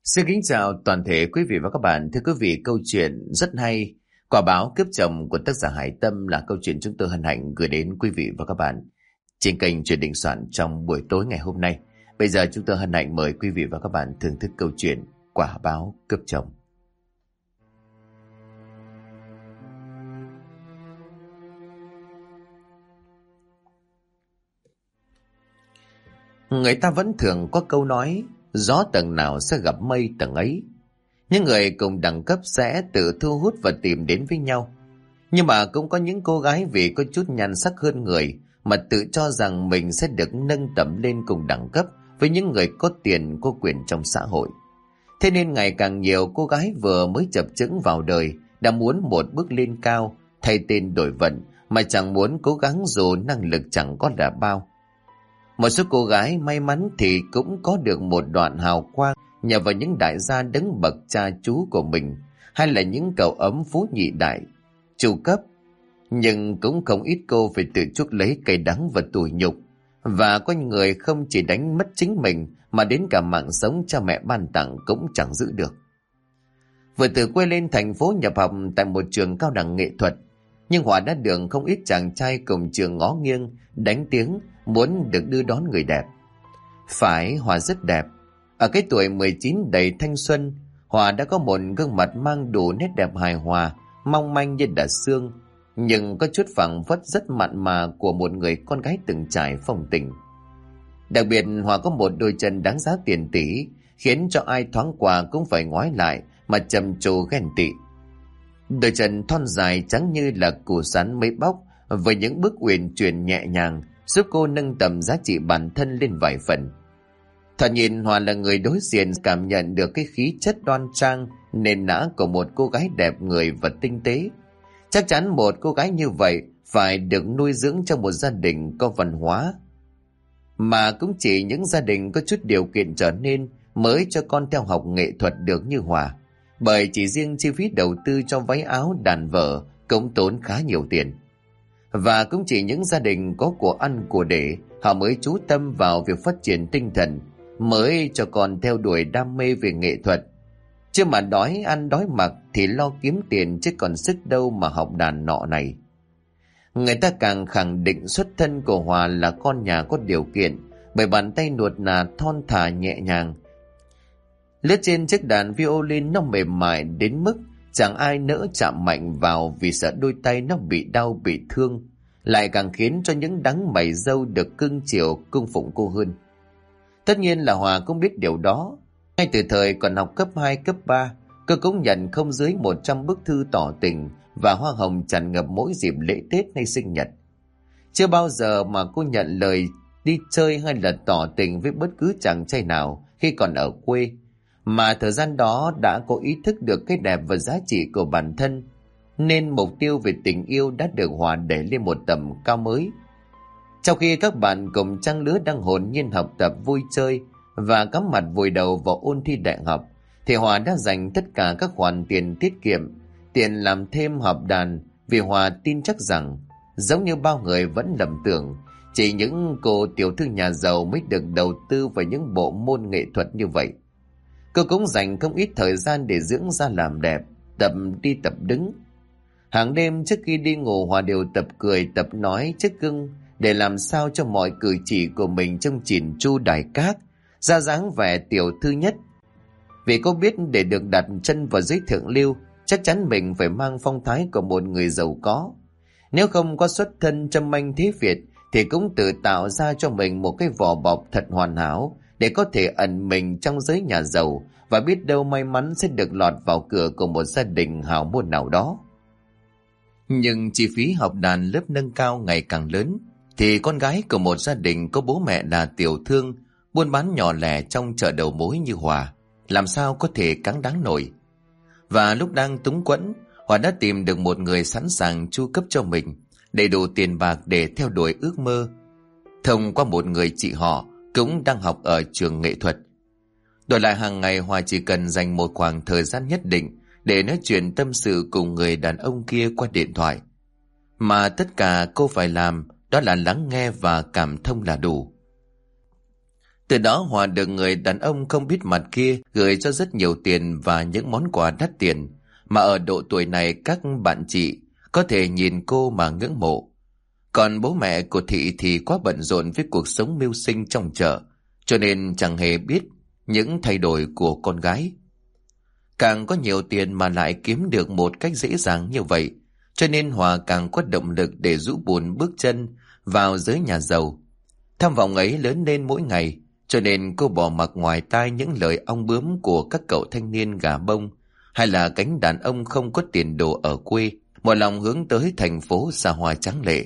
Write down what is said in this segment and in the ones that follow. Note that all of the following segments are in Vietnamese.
Xin kính chào toàn thể quý vị và các bạn. Thưa quý vị, câu chuyện rất hay Quả báo cướp chồng của tác giả Hải Tâm là câu chuyện chúng tôi hân hạnh gửi đến quý vị và các bạn trên kênh Chuyện Đình Soạn trong buổi tối ngày hôm nay. Bây giờ chúng tôi hân hạnh mời quý vị và các bạn thưởng thức câu chuyện Quả báo cướp chồng. Người ta vẫn thường có câu nói gió tầng nào sẽ gặp mây tầng ấy. Những người cùng đẳng cấp sẽ tự thu hút và tìm đến với nhau. Nhưng mà cũng có những cô gái vì có chút nhan sắc hơn người mà tự cho rằng mình sẽ được nâng tầm lên cùng đẳng cấp với những người có tiền có quyền trong xã hội. Thế nên ngày càng nhiều cô gái vừa mới chập chững vào đời đã muốn một bước lên cao, thay tên đổi vận mà chẳng muốn cố gắng dù năng lực chẳng có là bao. Một số cô gái may mắn thì cũng có được một đoạn hào quang nhờ vào những đại gia đứng bậc cha chú của mình, hay là những cậu ấm phú nhị đại, chu cấp. Nhưng cũng không ít cô phải tự chuốc lấy cay đắng và tủi nhục, và có người không chỉ đánh mất chính mình mà đến cả mạng sống cha mẹ ban tặng cũng chẳng giữ được. Vừa từ quê lên thành phố nhập học tại một trường cao đẳng nghệ thuật, nhưng Hòa đã được không ít chàng trai cùng trường ngó nghiêng đánh tiếng muốn được đưa đón người đẹp. Phải, Hòa rất đẹp. Ở cái tuổi 19 đầy thanh xuân, Hòa đã có một gương mặt mang đủ nét đẹp hài hòa, mong manh như đà xương, nhưng có chút phảng phất rất mặn mà của một người con gái từng trải phong tình. Đặc biệt Hòa có một đôi chân đáng giá tiền tỷ, khiến cho ai thoáng qua cũng phải ngoái lại mà trầm trồ ghen tị. Đôi chân thon dài trắng như là củ sắn mấy bóc, với những bước uyển chuyển nhẹ nhàng giúp cô nâng tầm giá trị bản thân lên vài phần. Thoạt nhìn Hòa là người đối diện cảm nhận được cái khí chất đoan trang nền nã của một cô gái đẹp người và tinh tế. Chắc chắn một cô gái như vậy phải được nuôi dưỡng trong một gia đình có văn hóa, mà cũng chỉ những gia đình có chút điều kiện trở nên mới cho con theo học nghệ thuật được như Hòa. Bởi chỉ riêng chi phí đầu tư cho váy áo đàn vở cũng tốn khá nhiều tiền. Và cũng chỉ những gia đình có của ăn của để họ mới chú tâm vào việc phát triển tinh thần, mới cho con theo đuổi đam mê về nghệ thuật. Chứ mà đói ăn đói mặc thì lo kiếm tiền chứ còn sức đâu mà học đàn nọ này. Người ta càng khẳng định xuất thân của Hòa là con nhà có điều kiện, bởi bàn tay nuột nà thon thả nhẹ nhàng lướt trên chiếc đàn violin nó mềm mại đến mức chẳng ai nỡ chạm mạnh vào vì sợ đôi tay nó bị đau bị thương, lại càng khiến cho những đấng mày râu được cưng chiều cung phụng cô hơn. Tất nhiên là Hòa cũng biết điều đó. Ngay từ thời còn học cấp 2, cấp 3, cô cũng nhận không dưới 100 bức thư tỏ tình và hoa hồng tràn ngập mỗi dịp lễ Tết hay sinh nhật. Chưa bao giờ mà cô nhận lời đi chơi hay là tỏ tình với bất cứ chàng trai nào khi còn ở quê, mà thời gian đó đã có ý thức được cái đẹp và giá trị của bản thân, nên mục tiêu về tình yêu đã được Hòa đẩy lên một tầm cao mới. Trong khi các bạn cùng trang lứa đang hồn nhiên học tập vui chơi và cắm mặt vùi đầu vào ôn thi đại học, thì Hòa đã dành tất cả các khoản tiền tiết kiệm, tiền làm thêm học đàn, vì Hòa tin chắc rằng, giống như bao người vẫn lầm tưởng, chỉ những cô tiểu thư nhà giàu mới được đầu tư vào những bộ môn nghệ thuật như vậy. Cô cũng dành không ít thời gian để dưỡng da làm đẹp, tập đi tập đứng. Hàng đêm trước khi đi ngủ, Hòa đều tập cười, tập nói trước gương để làm sao cho mọi cử chỉ của mình trông chỉn chu đài các, ra dáng vẻ tiểu thư nhất. Vì cô biết để được đặt chân vào giới thượng lưu, chắc chắn mình phải mang phong thái của một người giàu có. Nếu không có xuất thân trâm anh thế Việt thì cũng tự tạo ra cho mình một cái vỏ bọc thật hoàn hảo để có thể ẩn mình trong giới nhà giàu, và biết đâu may mắn sẽ được lọt vào cửa của một gia đình hào môn nào đó. Nhưng chi phí học đàn lớp nâng cao ngày càng lớn, thì con gái của một gia đình có bố mẹ là tiểu thương, buôn bán nhỏ lẻ trong chợ đầu mối như Hòa, làm sao có thể cáng đáng nổi. Và lúc đang túng quẫn, Hòa đã tìm được một người sẵn sàng chu cấp cho mình đầy đủ tiền bạc để theo đuổi ước mơ, thông qua một người chị họ cũng đang học ở trường nghệ thuật. Đổi lại hàng ngày, Hòa chỉ cần dành một khoảng thời gian nhất định để nói chuyện tâm sự cùng người đàn ông kia qua điện thoại. Mà tất cả cô phải làm đó là lắng nghe và cảm thông là đủ. Từ đó Hòa được người đàn ông không biết mặt kia gửi cho rất nhiều tiền và những món quà đắt tiền, mà ở độ tuổi này các bạn chị có thể nhìn cô mà ngưỡng mộ. Còn bố mẹ của Thị thì quá bận rộn với cuộc sống mưu sinh trong chợ, cho nên chẳng hề biết những thay đổi của con gái. Càng có nhiều tiền mà lại kiếm được một cách dễ dàng như vậy, cho nên Hòa càng có động lực để rũ bùn bước chân vào giới nhà giàu. Tham vọng ấy lớn lên mỗi ngày, cho nên cô bỏ mặc ngoài tai những lời ong bướm của các cậu thanh niên gà bông, hay là cánh đàn ông không có tiền đồ ở quê, một lòng hướng tới thành phố xa hoa tráng lệ.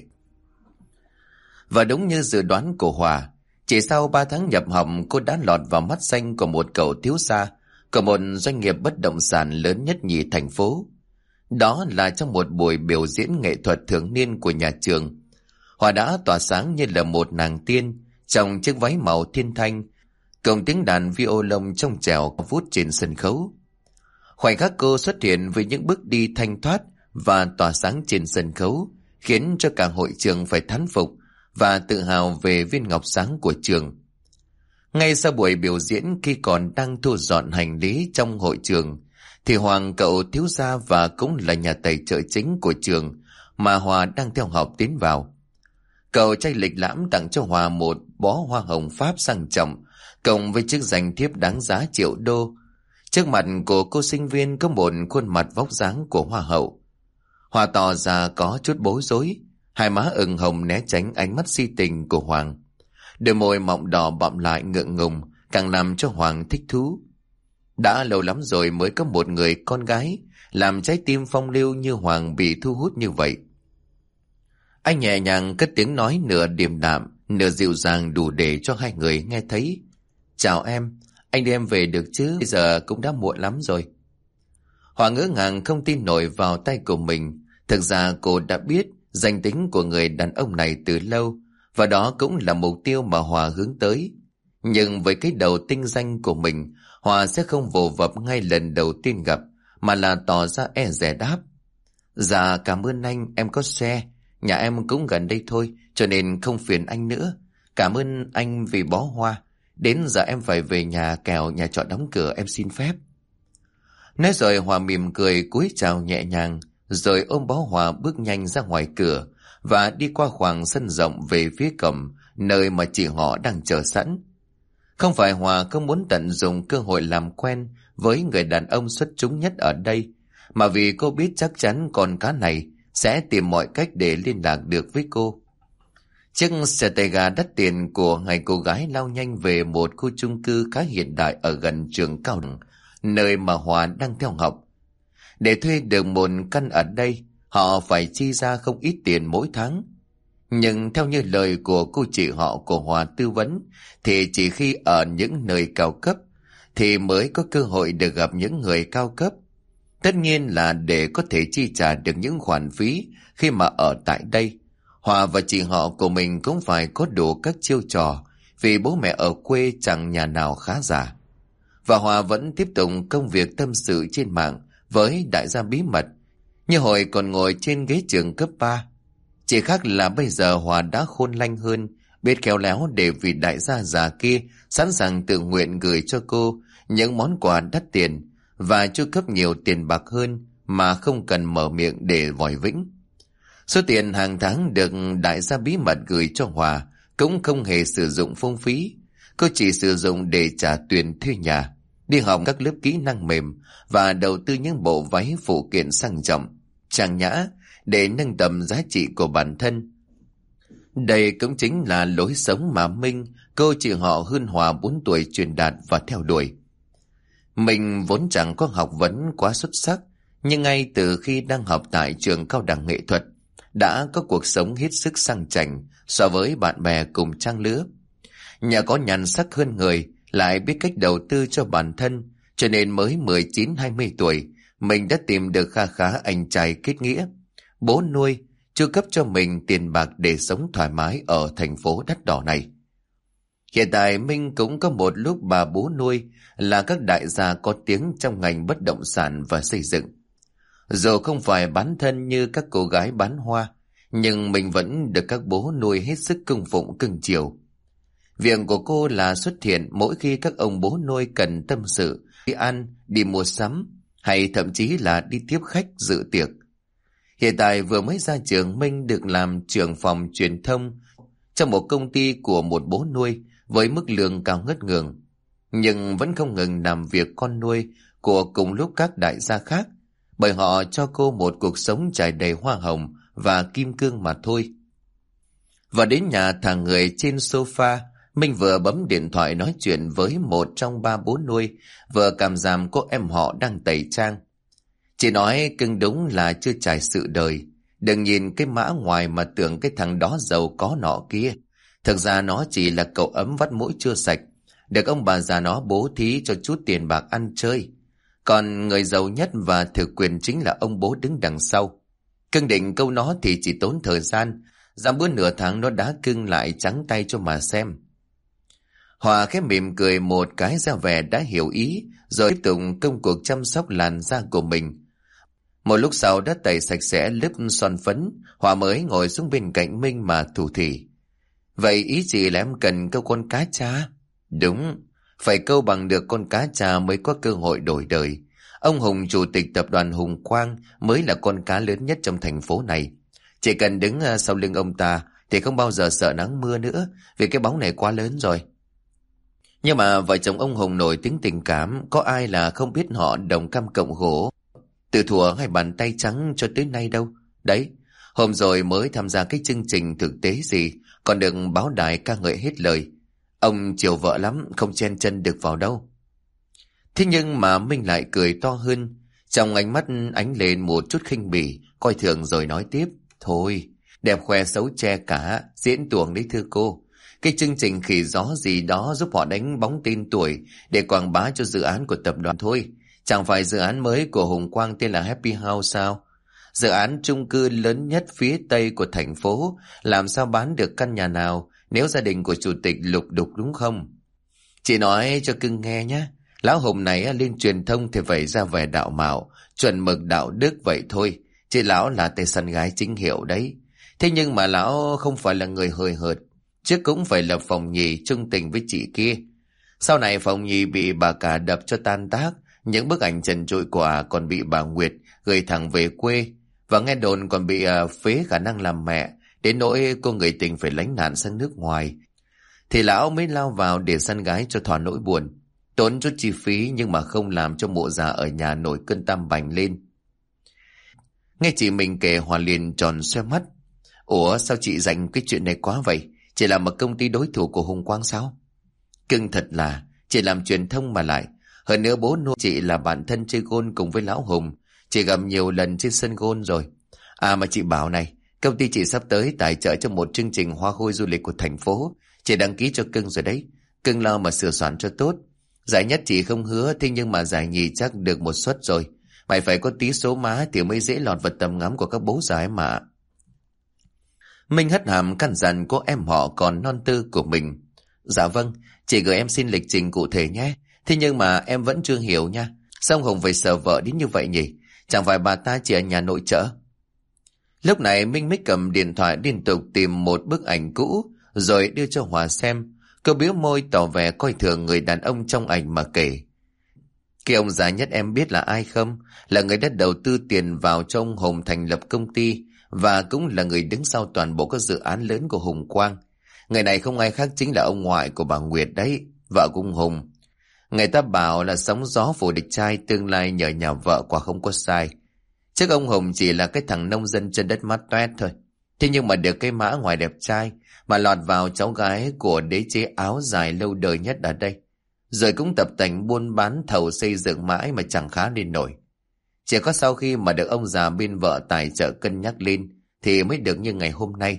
Và đúng như dự đoán của Hòa, chỉ sau 3 tháng nhập học, cô đã lọt vào mắt xanh của một cậu thiếu gia của một doanh nghiệp bất động sản lớn nhất nhì thành phố. Đó là trong một buổi biểu diễn nghệ thuật thường niên của nhà trường. Hòa đã tỏa sáng như là một nàng tiên trong chiếc váy màu thiên thanh, cùng tiếng đàn violon trong trẻo vút trên sân khấu. Khoảnh khắc cô xuất hiện với những bước đi thanh thoát và tỏa sáng trên sân khấu khiến cho cả hội trường phải thán phục và tự hào về viên ngọc sáng của trường. Ngay sau buổi biểu diễn, khi còn đang thu dọn hành lý trong hội trường, thì Hoàng, cậu thiếu gia và cũng là nhà tài trợ chính của trường mà Hòa đang theo học, tiến vào. Cậu trai lịch lãm tặng cho Hòa một bó hoa hồng Pháp sang trọng, cộng với chiếc danh thiếp đáng giá triệu đô. Trước mặt của cô sinh viên có một khuôn mặt vóc dáng của hoa hậu. Hòa tỏ ra có chút bối rối, hai má ửng hồng né tránh ánh mắt si tình của Hoàng. Đôi môi mọng đỏ bặm lại ngượng ngùng, càng làm cho Hoàng thích thú. Đã lâu lắm rồi mới có một người con gái làm trái tim phong lưu như Hoàng bị thu hút như vậy. Anh nhẹ nhàng cất tiếng nói nửa điềm đạm, nửa dịu dàng, đủ để cho hai người nghe thấy. Chào em, anh đưa em về được chứ, bây giờ cũng đã muộn lắm rồi. Hoàng ngỡ ngàng không tin nổi vào tay của mình. Thực ra cô đã biết danh tính của người đàn ông này từ lâu, và đó cũng là mục tiêu mà Hòa hướng tới. Nhưng với cái đầu tinh danh của mình, Hòa sẽ không vồ vập ngay lần đầu tiên gặp, mà là tỏ ra e dè đáp. Dạ cảm ơn anh, em có xe, nhà em cũng gần đây thôi, cho nên không phiền anh nữa. Cảm ơn anh vì bó hoa, đến giờ em phải về nhà kẻo nhà trọ đóng cửa, em xin phép. Nói rồi Hòa mỉm cười cúi chào nhẹ nhàng, rồi ôm bó hoa bước nhanh ra ngoài cửa và đi qua khoảng sân rộng về phía cổng, nơi mà chị họ đang chờ sẵn. Không phải Hòa không muốn tận dụng cơ hội làm quen với người đàn ông xuất chúng nhất ở đây, mà vì cô biết chắc chắn con cá này sẽ tìm mọi cách để liên lạc được với cô. Chiếc xe tay ga đắt tiền của hai cô gái lao nhanh về một khu chung cư khá hiện đại ở gần trường cao đẳng, nơi mà Hòa đang theo học. Để thuê được một căn ở đây, họ phải chi ra không ít tiền mỗi tháng. Nhưng theo như lời của cô chị họ của Hòa tư vấn, thì chỉ khi ở những nơi cao cấp thì mới có cơ hội được gặp những người cao cấp. Tất nhiên là để có thể chi trả được những khoản phí khi mà ở tại đây, Hòa và chị họ của mình cũng phải có đủ các chiêu trò, vì bố mẹ ở quê chẳng nhà nào khá giả. Và Hòa vẫn tiếp tục công việc tâm sự trên mạng với đại gia bí mật, như hồi còn ngồi trên ghế trường cấp 3. Chỉ khác là bây giờ Hòa đã khôn lanh hơn, biết khéo léo để vì đại gia già kia sẵn sàng tự nguyện gửi cho cô những món quà đắt tiền và chu cấp nhiều tiền bạc hơn mà không cần mở miệng để vòi vĩnh. Số tiền hàng tháng được đại gia bí mật gửi cho Hòa cũng không hề sử dụng phung phí. Cô chỉ sử dụng để trả tiền thuê nhà, đi học các lớp kỹ năng mềm và đầu tư những bộ váy phụ kiện sang trọng, trang nhã để nâng tầm giá trị của bản thân. Đây cũng chính là lối sống mà Minh, cô chị họ hơn Hòa 4 tuổi truyền đạt và theo đuổi. Mình vốn chẳng có học vấn quá xuất sắc, nhưng ngay từ khi đang học tại trường cao đẳng nghệ thuật, đã có cuộc sống hết sức sang chảnh so với bạn bè cùng trang lứa. Nhà có nhan sắc hơn người, lại biết cách đầu tư cho bản thân, cho nên mới 19-20 tuổi, mình đã tìm được kha khá anh trai kết nghĩa. Bố nuôi, chu cấp cho mình tiền bạc để sống thoải mái ở thành phố đắt đỏ này. Hiện tại Minh cũng có một lúc bà bố nuôi là các đại gia có tiếng trong ngành bất động sản và xây dựng. Dù không phải bán thân như các cô gái bán hoa, nhưng mình vẫn được các bố nuôi hết sức cung phụng cưng chiều. Việc của cô là xuất hiện mỗi khi các ông bố nuôi cần tâm sự, đi ăn, đi mua sắm, hay thậm chí là đi tiếp khách dự tiệc. Hiện tại vừa mới ra trường, Minh được làm trưởng phòng truyền thông trong một công ty của một bố nuôi với mức lương cao ngất ngường, nhưng vẫn không ngừng làm việc con nuôi của cùng lúc các đại gia khác, bởi họ cho cô một cuộc sống trải đầy hoa hồng và kim cương mà thôi. Và đến nhà thả người trên sofa, Minh vừa bấm điện thoại nói chuyện với một trong ba bố nuôi, vừa cảm giảm cô em họ đang tẩy trang. Chị nói cưng đúng là chưa trải sự đời. Đừng nhìn cái mã ngoài mà tưởng cái thằng đó giàu có nọ kia. Thực ra nó chỉ là cậu ấm vắt mũi chưa sạch, được ông bà già nó bố thí cho chút tiền bạc ăn chơi. Còn người giàu nhất và thực quyền chính là ông bố đứng đằng sau. Cưng định câu nó thì chỉ tốn thời gian, dăm bữa nửa tháng nó đã cưng lại trắng tay cho mà xem. Hòa khẽ mỉm cười một cái ra vẻ đã hiểu ý, rồi tiếp tục công cuộc chăm sóc làn da của mình. Một lúc sau đã tẩy sạch sẽ lớp son phấn, Hòa mới ngồi xuống bên cạnh Minh mà thủ thỉ. Vậy ý chị là em cần câu con cá cha? Đúng, phải câu bằng được con cá cha mới có cơ hội đổi đời. Ông Hùng, chủ tịch tập đoàn Hùng Quang, mới là con cá lớn nhất trong thành phố này. Chỉ cần đứng sau lưng ông ta thì không bao giờ sợ nắng mưa nữa, vì cái bóng này quá lớn rồi. Nhưng mà vợ chồng ông Hùng nổi tiếng tình cảm, có ai là không biết họ đồng cam cộng khổ, từ thuở hai bàn tay trắng cho tới nay đâu. Đấy, hôm rồi mới tham gia cái chương trình thực tế gì, còn được báo đài ca ngợi hết lời. Ông chiều vợ lắm, không chen chân được vào đâu. Thế nhưng mà Minh lại cười to hơn, trong ánh mắt ánh lên một chút khinh bỉ, coi thường rồi nói tiếp. Thôi, đẹp khoe xấu che cả, diễn tuồng đấy thưa cô. Cái chương trình khỉ gió gì đó giúp họ đánh bóng tên tuổi để quảng bá cho dự án của tập đoàn thôi. Chẳng phải dự án mới của Hùng Quang tên là Happy House sao? Dự án chung cư lớn nhất phía Tây của thành phố, làm sao bán được căn nhà nào nếu gia đình của chủ tịch lục đục đúng không? Chị nói cho cưng nghe nhé. Lão Hùng này lên truyền thông thì phải ra vẻ đạo mạo, chuẩn mực đạo đức vậy thôi. Chứ lão là tay săn gái chính hiệu đấy. Thế nhưng mà lão không phải là người hời hợt, chứ cũng phải là phòng nhì trung tình với chị kia. Sau này phòng nhì bị bà cả đập cho tan tác, những bức ảnh trần trụi của còn bị bà Nguyệt gửi thẳng về quê, và nghe đồn còn bị phế khả năng làm mẹ, đến nỗi cô người tình phải lánh nạn sang nước ngoài. Thì lão mới lao vào để săn gái cho thỏa nỗi buồn, tốn chút chi phí nhưng mà không làm cho mụ già ở nhà nổi cơn tam bành lên. Nghe chị mình kể, Hòa liền tròn xoe mắt. Ủa sao chị dành cái chuyện này quá vậy? Chị làm một công ty đối thủ của Hùng Quang sao? Cưng thật là, chị làm truyền thông mà lại. Hơn nữa bố nuôi chị là bạn thân chơi gôn cùng với lão Hùng. Chị gặp nhiều lần trên sân gôn rồi. À mà chị bảo này, công ty chị sắp tới tài trợ cho một chương trình hoa khôi du lịch của thành phố. Chị đăng ký cho cưng rồi đấy. Cưng lo mà sửa soạn cho tốt. Giải nhất chị không hứa, thế nhưng mà giải nhì chắc được một suất rồi. Mày phải có tí số má thì mới dễ lọt vào tầm ngắm của các bố già ấy mà. Minh hất hàm căn dặn cô em họ còn non tư của mình. Dạ vâng, chị gửi em xin lịch trình cụ thể nhé. Thế nhưng mà em vẫn chưa hiểu nha. Sao ông Hùng phải sợ vợ đến như vậy nhỉ? Chẳng phải bà ta chỉ ở nhà nội trợ? Lúc này Minh mới cầm điện thoại liên tục tìm một bức ảnh cũ, rồi đưa cho Hòa xem. Cô biếu môi tỏ vẻ coi thường người đàn ông trong ảnh mà kể. Cái ông già nhất em biết là ai không? Là người đã đầu tư tiền vào cho ông Hùng thành lập công ty, và cũng là người đứng sau toàn bộ các dự án lớn của Hùng Quang. Người này không ai khác chính là ông ngoại của bà Nguyệt đấy, vợ của ông Hùng. Người ta bảo là sóng gió phủ địch trai, tương lai nhờ nhà vợ quả không có sai. Chứ ông Hùng chỉ là cái thằng nông dân chân đất mát toét thôi. Thế nhưng mà được cái mã ngoài đẹp trai, mà lọt vào cháu gái của đế chế áo dài lâu đời nhất ở đây. Rồi cũng tập tành buôn bán thầu xây dựng mãi mà chẳng khá lên nổi. Chỉ có sau khi mà được ông già bên vợ tài trợ cân nhắc lên thì mới được như ngày hôm nay.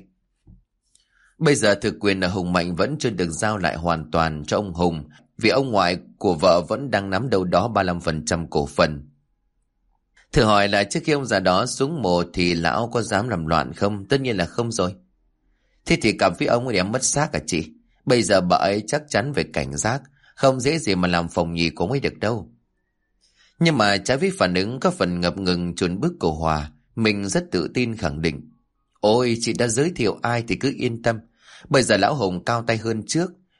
Bây giờ thực quyền ở Hùng Mạnh vẫn chưa được giao lại hoàn toàn cho ông Hùng, vì ông ngoại của vợ vẫn đang nắm đâu đó 35% cổ phần. Thử hỏi là trước khi ông già đó xuống mồ thì lão có dám làm loạn không? Tất nhiên là không rồi. Thế thì cặp với ông ấy em mất xác à chị? Bây giờ bà ấy chắc chắn phải cảnh giác, không dễ gì mà làm phòng nhì của ông ấy được đâu. Nhưng mà trái với phản ứng có phần ngập ngừng chùn bước của Hòa, mình rất tự tin khẳng định. Ôi, chị đã giới thiệu ai thì cứ yên tâm. Bây giờ lão Hùng cao tay hơn trước,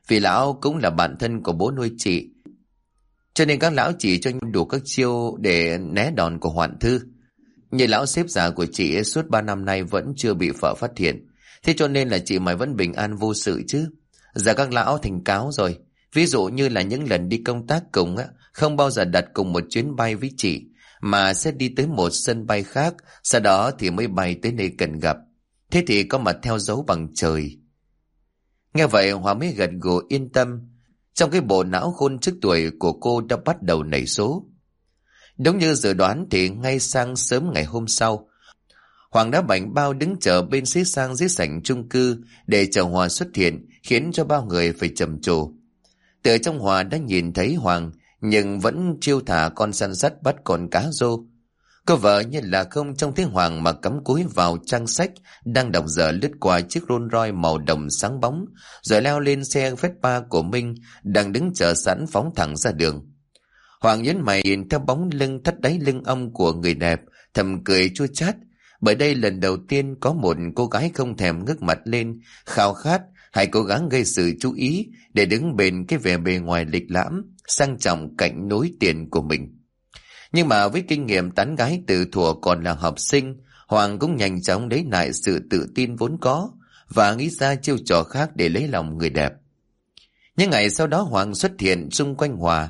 Vì lão cũng là bạn thân của bố nuôi chị, cho nên các lão chỉ cho đủ các chiêu để né đòn của Hoạn Thư. Như lão xếp già của chị ấy suốt 3 năm nay vẫn chưa bị vợ phát hiện. Thế cho nên là chị mày vẫn bình an vô sự chứ. Giờ các lão thành cáo rồi. Ví dụ như là những lần đi công tác cùng á, không bao giờ đặt cùng một chuyến bay với chị, mà sẽ đi tới một sân bay khác, sau đó thì mới bay tới nơi cần gặp. Thế thì có mặt theo dấu bằng trời. Nghe vậy Hòa mới gật gù yên tâm. Trong cái bộ não khôn trước tuổi của cô đã bắt đầu nảy số. Đúng như dự đoán thì ngay sang sớm ngày hôm sau, Hoàng đã bảnh bao đứng chờ bên xế sang dưới sảnh chung cư để chờ Hòa xuất hiện, khiến cho bao người phải trầm trồ. Từ trong Hòa đã nhìn thấy Hoàng, nhưng vẫn chiêu thả con săn sắt bắt con cá rô. Cô vợ như là không trông thấy Hoàng mà cắm cúi vào trang sách đang đọc dở, lướt qua chiếc Rolls Royce màu đồng sáng bóng, rồi leo lên xe Vespa của Minh đang đứng chờ sẵn phóng thẳng ra đường. Hoàng nhấn mày nhìn theo bóng lưng thắt đáy lưng ông của người đẹp, thầm cười chua chát, bởi đây lần đầu tiên có một cô gái không thèm ngước mặt lên, khao khát hay cố gắng gây sự chú ý để đứng bên cái vẻ bề ngoài lịch lãm, sang trọng cạnh núi tiền của mình. Nhưng mà với kinh nghiệm tán gái từ thuở còn là học sinh, Hoàng cũng nhanh chóng lấy lại sự tự tin vốn có và nghĩ ra chiêu trò khác để lấy lòng người đẹp. Những ngày sau đó Hoàng xuất hiện xung quanh Hòa,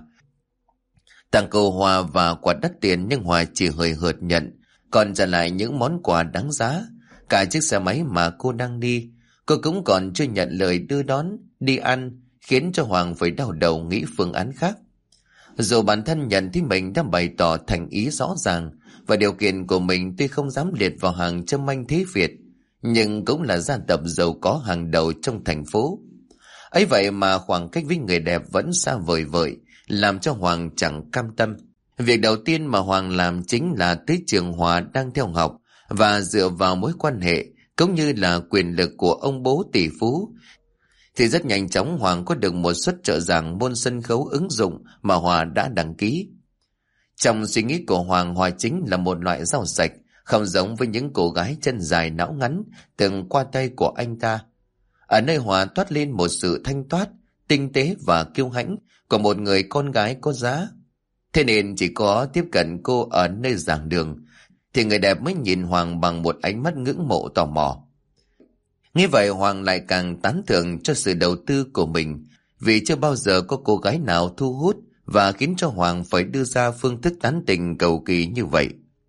tặng cô Hòa và quà đắt tiền, nhưng Hòa chỉ hời hợt nhận, còn trả lại những món quà đáng giá. Cả chiếc xe máy mà cô đang đi, cô cũng còn chưa nhận lời đưa đón, đi ăn, khiến cho Hoàng phải đau đầu nghĩ phương án khác. Dù bản thân nhận thì mình đã bày tỏ thành ý rõ ràng, và điều kiện của mình tuy không dám liệt vào hàng châm anh thế Việt, nhưng cũng là gia tộc giàu có hàng đầu trong thành phố. Ấy vậy mà khoảng cách với người đẹp vẫn xa vời vợi, làm cho Hoàng chẳng cam tâm. Việc đầu tiên mà Hoàng làm chính là tới trường Hòa đang theo học, và dựa vào mối quan hệ cũng như là quyền lực của ông bố tỷ phú, thì rất nhanh chóng Hoàng có được một suất trợ giảng môn sân khấu ứng dụng mà Hòa đã đăng ký. Trong suy nghĩ của Hoàng, Hòa chính là một loại rau sạch, không giống với những cô gái chân dài não ngắn từng qua tay của anh ta. Ở nơi Hòa toát lên một sự thanh toát, tinh tế và kiêu hãnh của một người con gái có giá. Thế nên chỉ có tiếp cận cô ở nơi giảng đường thì người đẹp mới nhìn Hoàng bằng một ánh mắt ngưỡng mộ tò mò. Nghe vậy Hoàng lại càng tán thưởng cho sự đầu tư của mình, vì chưa bao giờ có cô gái nào thu hút và khiến cho Hoàng phải đưa ra phương thức tán tỉnh cầu kỳ như vậy.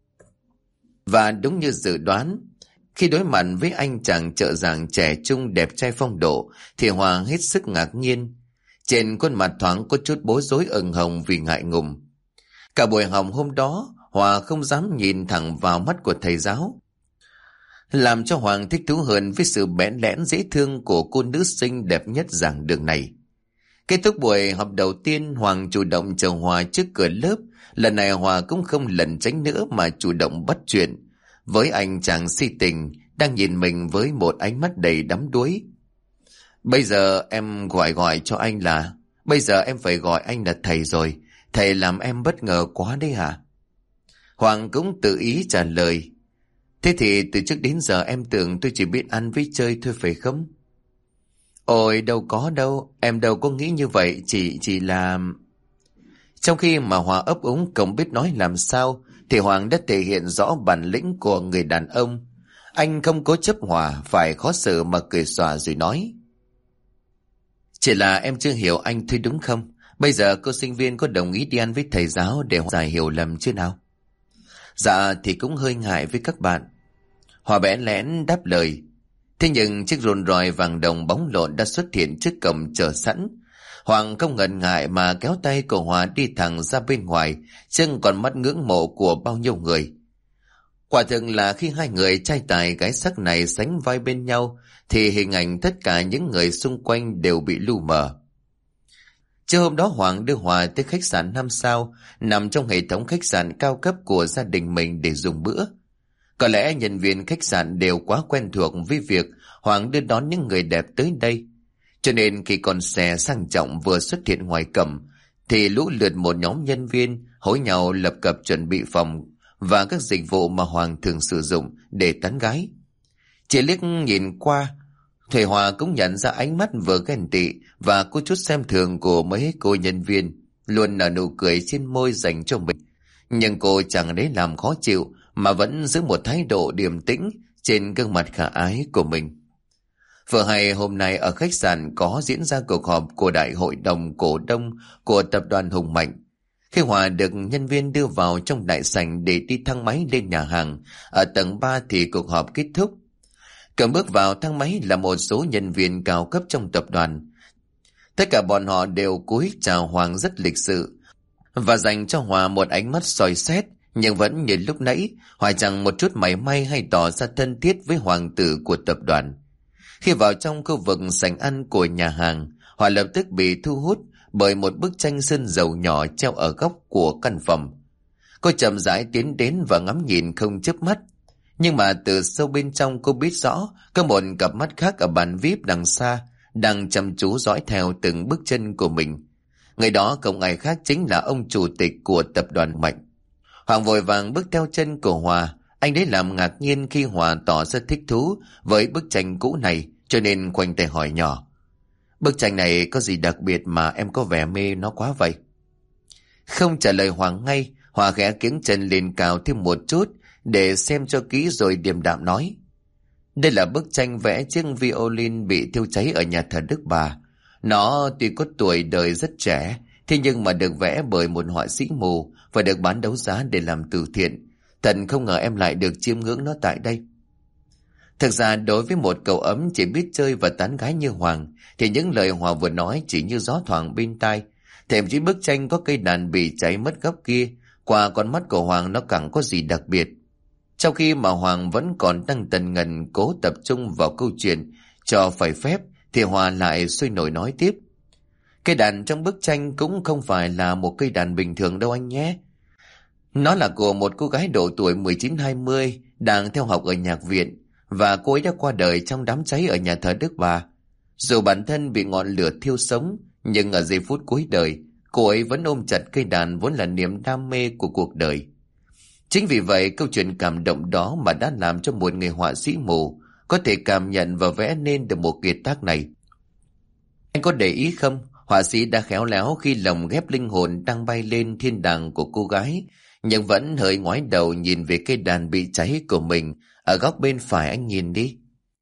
Và đúng như dự đoán, khi đối mặt với anh chàng trợ giảng trẻ trung đẹp trai phong độ thì Hoàng hết sức ngạc nhiên. Trên khuôn mặt thoáng có chút bối rối ửng hồng vì ngại ngùng. Cả buổi học hôm đó, Hòa không dám nhìn thẳng vào mắt của thầy giáo, làm cho Hoàng thích thú hơn với sự bẽn lẽn dễ thương của cô nữ sinh đẹp nhất giảng đường này. Kết thúc buổi học đầu tiên, Hoàng chủ động chờ Hòa trước cửa lớp. Lần này Hòa cũng không lẩn tránh nữa mà chủ động bắt chuyện với anh chàng si tình đang nhìn mình với một ánh mắt đầy đắm đuối. Bây giờ em gọi cho anh là... Bây giờ em phải gọi anh là thầy rồi. Thầy làm em bất ngờ quá đấy hả? Hoàng cũng tự ý trả lời. Thế thì từ trước đến giờ em tưởng tôi chỉ biết ăn với chơi thôi phải không? Ôi đâu có đâu, em đâu có nghĩ như vậy, chỉ là... Trong khi mà Hòa ấp úng không biết nói làm sao, thì Hoàng đã thể hiện rõ bản lĩnh của người đàn ông. Anh không cố chấp Hòa phải khó xử mà cười xòa rồi nói. Chỉ là em chưa hiểu anh thôi đúng không? Bây giờ cô sinh viên có đồng ý đi ăn với thầy giáo để giải hiểu lầm chứ nào? Dạ thì cũng hơi ngại với các bạn. Hòa bẽn lẽn đáp lời. Thế nhưng chiếc Rolls Royce vàng đồng bóng lộn đã xuất hiện trước cổng chờ sẵn. Hoàng không ngần ngại mà kéo tay của Hòa đi thẳng ra bên ngoài, chân còn mắt ngưỡng mộ của bao nhiêu người. Quả thực là khi hai người trai tài gái sắc này sánh vai bên nhau, thì hình ảnh tất cả những người xung quanh đều bị lu mờ. Trưa hôm đó Hoàng đưa Hòa tới khách sạn 5 sao, nằm trong hệ thống khách sạn cao cấp của gia đình mình để dùng bữa. Có lẽ nhân viên khách sạn đều quá quen thuộc với việc Hoàng đưa đón những người đẹp tới đây. Cho nên khi con xe sang trọng vừa xuất hiện ngoài cổng, thì lũ lượt một nhóm nhân viên hối nhau lập cập chuẩn bị phòng và các dịch vụ mà Hoàng thường sử dụng để tán gái. Chỉ liếc nhìn qua, Thủy Hòa cũng nhận ra ánh mắt vừa ghen tị và có chút xem thường của mấy cô nhân viên, luôn nở nụ cười trên môi dành cho mình. Nhưng cô chẳng lấy làm khó chịu mà vẫn giữ một thái độ điềm tĩnh trên gương mặt khả ái của mình. Vừa hay hôm nay ở khách sạn có diễn ra cuộc họp của đại hội đồng cổ đông của tập đoàn Hùng Mạnh. Khi Hòa được nhân viên đưa vào trong đại sảnh để đi thang máy lên nhà hàng ở tầng 3 thì cuộc họp kết thúc. Cầm bước vào thang máy là một số nhân viên cao cấp trong tập đoàn. Tất cả bọn họ đều cúi chào Hoàng rất lịch sự và dành cho Hòa một ánh mắt soi xét, nhưng vẫn như lúc nãy, Hòa chẳng một chút mảy may hay tỏ ra thân thiết với hoàng tử của tập đoàn. Khi vào trong khu vực sảnh ăn của nhà hàng, Hòa lập tức bị thu hút bởi một bức tranh sơn dầu nhỏ treo ở góc của căn phòng. Cô chậm rãi tiến đến và ngắm nhìn không chớp mắt. Nhưng mà từ sâu bên trong cô biết rõ có một cặp mắt khác ở bàn VIP đằng xa đang chăm chú dõi theo từng bước chân của mình. Người đó không ai khác chính là ông chủ tịch của tập đoàn Mạnh. Hoàng vội vàng bước theo chân của Hòa. Anh đấy làm ngạc nhiên khi Hòa tỏ ra thích thú với bức tranh cũ này, cho nên khoanh tay hỏi nhỏ: "Bức tranh này có gì đặc biệt mà em có vẻ mê nó quá vậy?" Không trả lời Hoàng ngay, Hòa khẽ kiếng chân lên cao thêm một chút để xem cho kỹ rồi điềm đạm nói: "Đây là bức tranh vẽ chiếc violin bị thiêu cháy ở nhà thờ Đức Bà. Nó tuy có tuổi đời rất trẻ, thế nhưng mà được vẽ bởi một họa sĩ mù và được bán đấu giá để làm từ thiện. Thật không ngờ em lại được chiêm ngưỡng nó tại đây." Thực ra đối với một cậu ấm chỉ biết chơi và tán gái như Hoàng thì những lời Hòa vừa nói chỉ như gió thoảng bên tai. Thậm chí bức tranh có cây đàn bị cháy mất góc kia, qua con mắt của Hoàng nó chẳng có gì đặc biệt. Trong khi mà Hoàng vẫn còn đang tần ngần cố tập trung vào câu chuyện cho phải phép thì Hòa lại sôi nổi nói tiếp: "Cây đàn trong bức tranh cũng không phải là một cây đàn bình thường đâu anh nhé. Nó là của một cô gái độ tuổi 19-20 đang theo học ở nhạc viện, và cô ấy đã qua đời trong đám cháy ở nhà thờ Đức Bà. Dù bản thân bị ngọn lửa thiêu sống, nhưng ở giây phút cuối đời, cô ấy vẫn ôm chặt cây đàn vốn là niềm đam mê của cuộc đời. Chính vì vậy, câu chuyện cảm động đó mà đã làm cho một người họa sĩ mù có thể cảm nhận và vẽ nên được một kiệt tác này. Anh có để ý không, họa sĩ đã khéo léo khi lồng ghép linh hồn đang bay lên thiên đàng của cô gái, nhưng vẫn hơi ngoái đầu nhìn về cây đàn bị cháy của mình ở góc bên phải. Anh nhìn đi."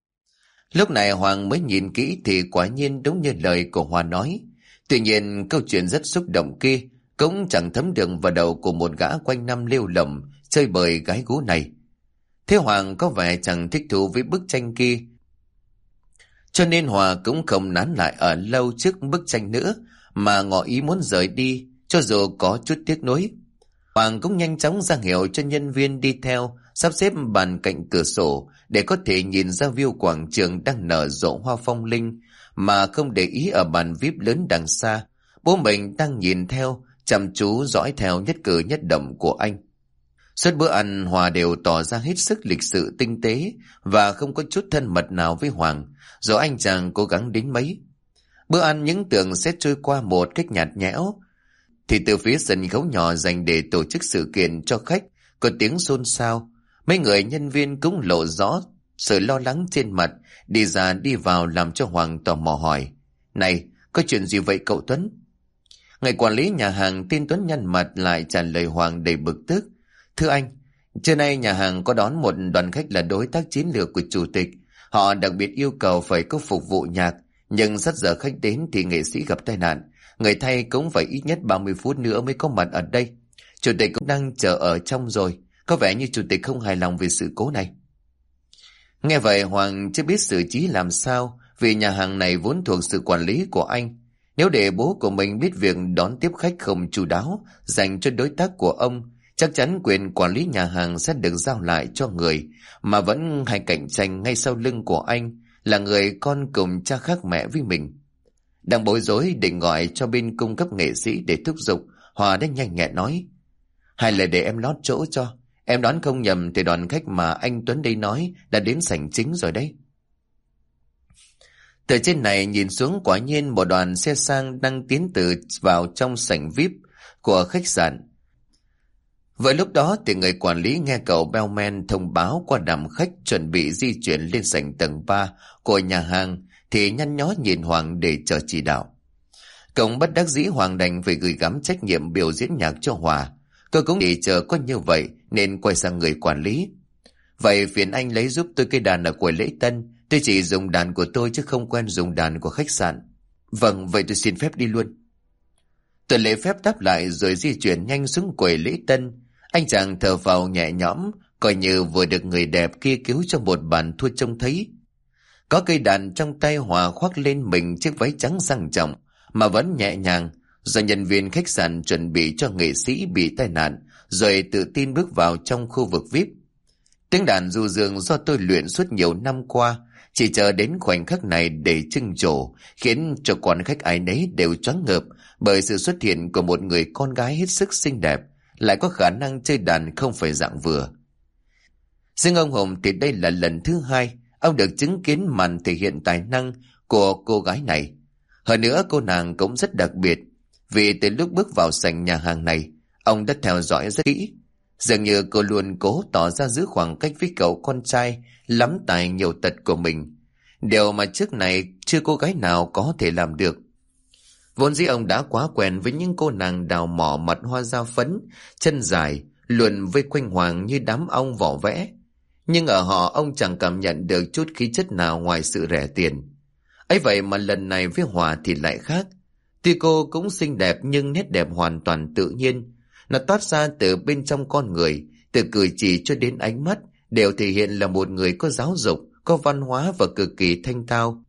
Lúc này Hoàng mới nhìn kỹ thì quả nhiên đúng như lời của Hòa nói. Tuy nhiên câu chuyện rất xúc động kia cũng chẳng thấm được vào đầu của một gã quanh năm lêu lổng chơi bời gái gú này. Thế Hoàng có vẻ chẳng thích thú với bức tranh kia, cho nên Hòa cũng không nán lại ở lâu trước bức tranh nữa mà ngỏ ý muốn rời đi, cho dù có chút tiếc nuối. Hoàng cũng nhanh chóng ra hiệu cho nhân viên đi theo, sắp xếp bàn cạnh cửa sổ để có thể nhìn ra view quảng trường đang nở rộ hoa phong linh, mà không để ý ở bàn VIP lớn đằng xa, bố mình đang nhìn theo, chăm chú dõi theo nhất cử nhất động của anh. Suốt bữa ăn, Hòa đều tỏ ra hết sức lịch sự tinh tế và không có chút thân mật nào với Hoàng, dù anh chàng cố gắng đến mấy. Bữa ăn những tưởng sẽ trôi qua một cách nhạt nhẽo, thì từ phía sân khấu nhỏ dành để tổ chức sự kiện cho khách có tiếng xôn xao. Mấy người nhân viên cũng lộ rõ sự lo lắng trên mặt, đi ra đi vào làm cho Hoàng tò mò hỏi: "Này, có chuyện gì vậy cậu Tuấn?" Người quản lý nhà hàng tên Tuấn nhăn mặt lại trả lời Hoàng đầy bực tức: "Thưa anh, trưa nay nhà hàng có đón một đoàn khách là đối tác chiến lược của chủ tịch. Họ đặc biệt yêu cầu phải có phục vụ nhạc, nhưng sát giờ khách đến thì nghệ sĩ gặp tai nạn. Người thay cũng phải ít nhất 30 phút nữa mới có mặt ở đây. Chủ tịch cũng đang chờ ở trong rồi. Có vẻ như chủ tịch không hài lòng về sự cố này." Nghe vậy Hoàng chưa biết xử trí làm sao, vì nhà hàng này vốn thuộc sự quản lý của anh. Nếu để bố của mình biết việc đón tiếp khách không chu đáo dành cho đối tác của ông, chắc chắn quyền quản lý nhà hàng sẽ được giao lại cho người mà vẫn hay cạnh tranh ngay sau lưng của anh, là người con cùng cha khác mẹ với mình. Đang bối rối định gọi cho bên cung cấp nghệ sĩ để thúc giục, Hòa đã nhanh nhẹn nói: "Hay là để em lót chỗ cho. Em đoán không nhầm thì đoàn khách mà anh Tuấn đây nói đã đến sảnh chính rồi đấy." Từ trên này nhìn xuống, quả nhiên một đoàn xe sang đang tiến từ vào trong sảnh VIP của khách sạn. Vừa lúc đó thì người quản lý nghe cậu bellman thông báo qua đàm khách chuẩn bị di chuyển lên sảnh tầng 3 của nhà hàng thì nhăn nhó nhìn Hoàng để chờ chỉ đạo. Cậu bất đắc dĩ Hoàng đành phải gửi gắm trách nhiệm biểu diễn nhạc cho Hòa. Tôi cũng chỉ chờ có như vậy nên quay sang người quản lý. Vậy phiền anh lấy giúp tôi cây đàn ở quầy lễ tân. Tôi chỉ dùng đàn của tôi chứ không quen dùng đàn của khách sạn. Vâng, vậy tôi xin phép đi luôn. Tôi lễ phép đáp lại rồi di chuyển nhanh xuống quầy lễ tân. Anh chàng thở phào nhẹ nhõm, coi như vừa được người đẹp kia cứu cho một bàn thua trông thấy. Có cây đàn trong tay, Hòa khoác lên mình chiếc váy trắng sang trọng mà vẫn nhẹ nhàng, do nhân viên khách sạn chuẩn bị cho nghệ sĩ bị tai nạn, rồi tự tin bước vào trong khu vực VIP. Tiếng đàn du dương do tôi luyện suốt nhiều năm qua, chỉ chờ đến khoảnh khắc này để trưng trổ, khiến cho quan khách ai nấy đều choáng ngợp bởi sự xuất hiện của một người con gái hết sức xinh đẹp, lại có khả năng chơi đàn không phải dạng vừa. Riêng ông Hùng thì đây là lần thứ hai ông được chứng kiến màn thể hiện tài năng của cô gái này. Hơn nữa cô nàng cũng rất đặc biệt, vì từ lúc bước vào sảnh nhà hàng này, ông đã theo dõi rất kỹ. Dường như cô luôn cố tỏ ra giữ khoảng cách với cậu con trai lắm tài nhiều tật của mình, điều mà trước này chưa cô gái nào có thể làm được. Vốn dĩ ông đã quá quen với những cô nàng đào mỏ mặt hoa da phấn, chân dài, luôn vây quanh Hoàng như đám ong vỏ vẽ. Nhưng ở họ ông chẳng cảm nhận được chút khí chất nào ngoài sự rẻ tiền. Ấy vậy mà lần này với Hòa thì lại khác. Tuy cô cũng xinh đẹp nhưng nét đẹp hoàn toàn tự nhiên. Nó toát ra từ bên trong con người, từ cử chỉ cho đến ánh mắt đều thể hiện là một người có giáo dục, có văn hóa và cực kỳ thanh tao.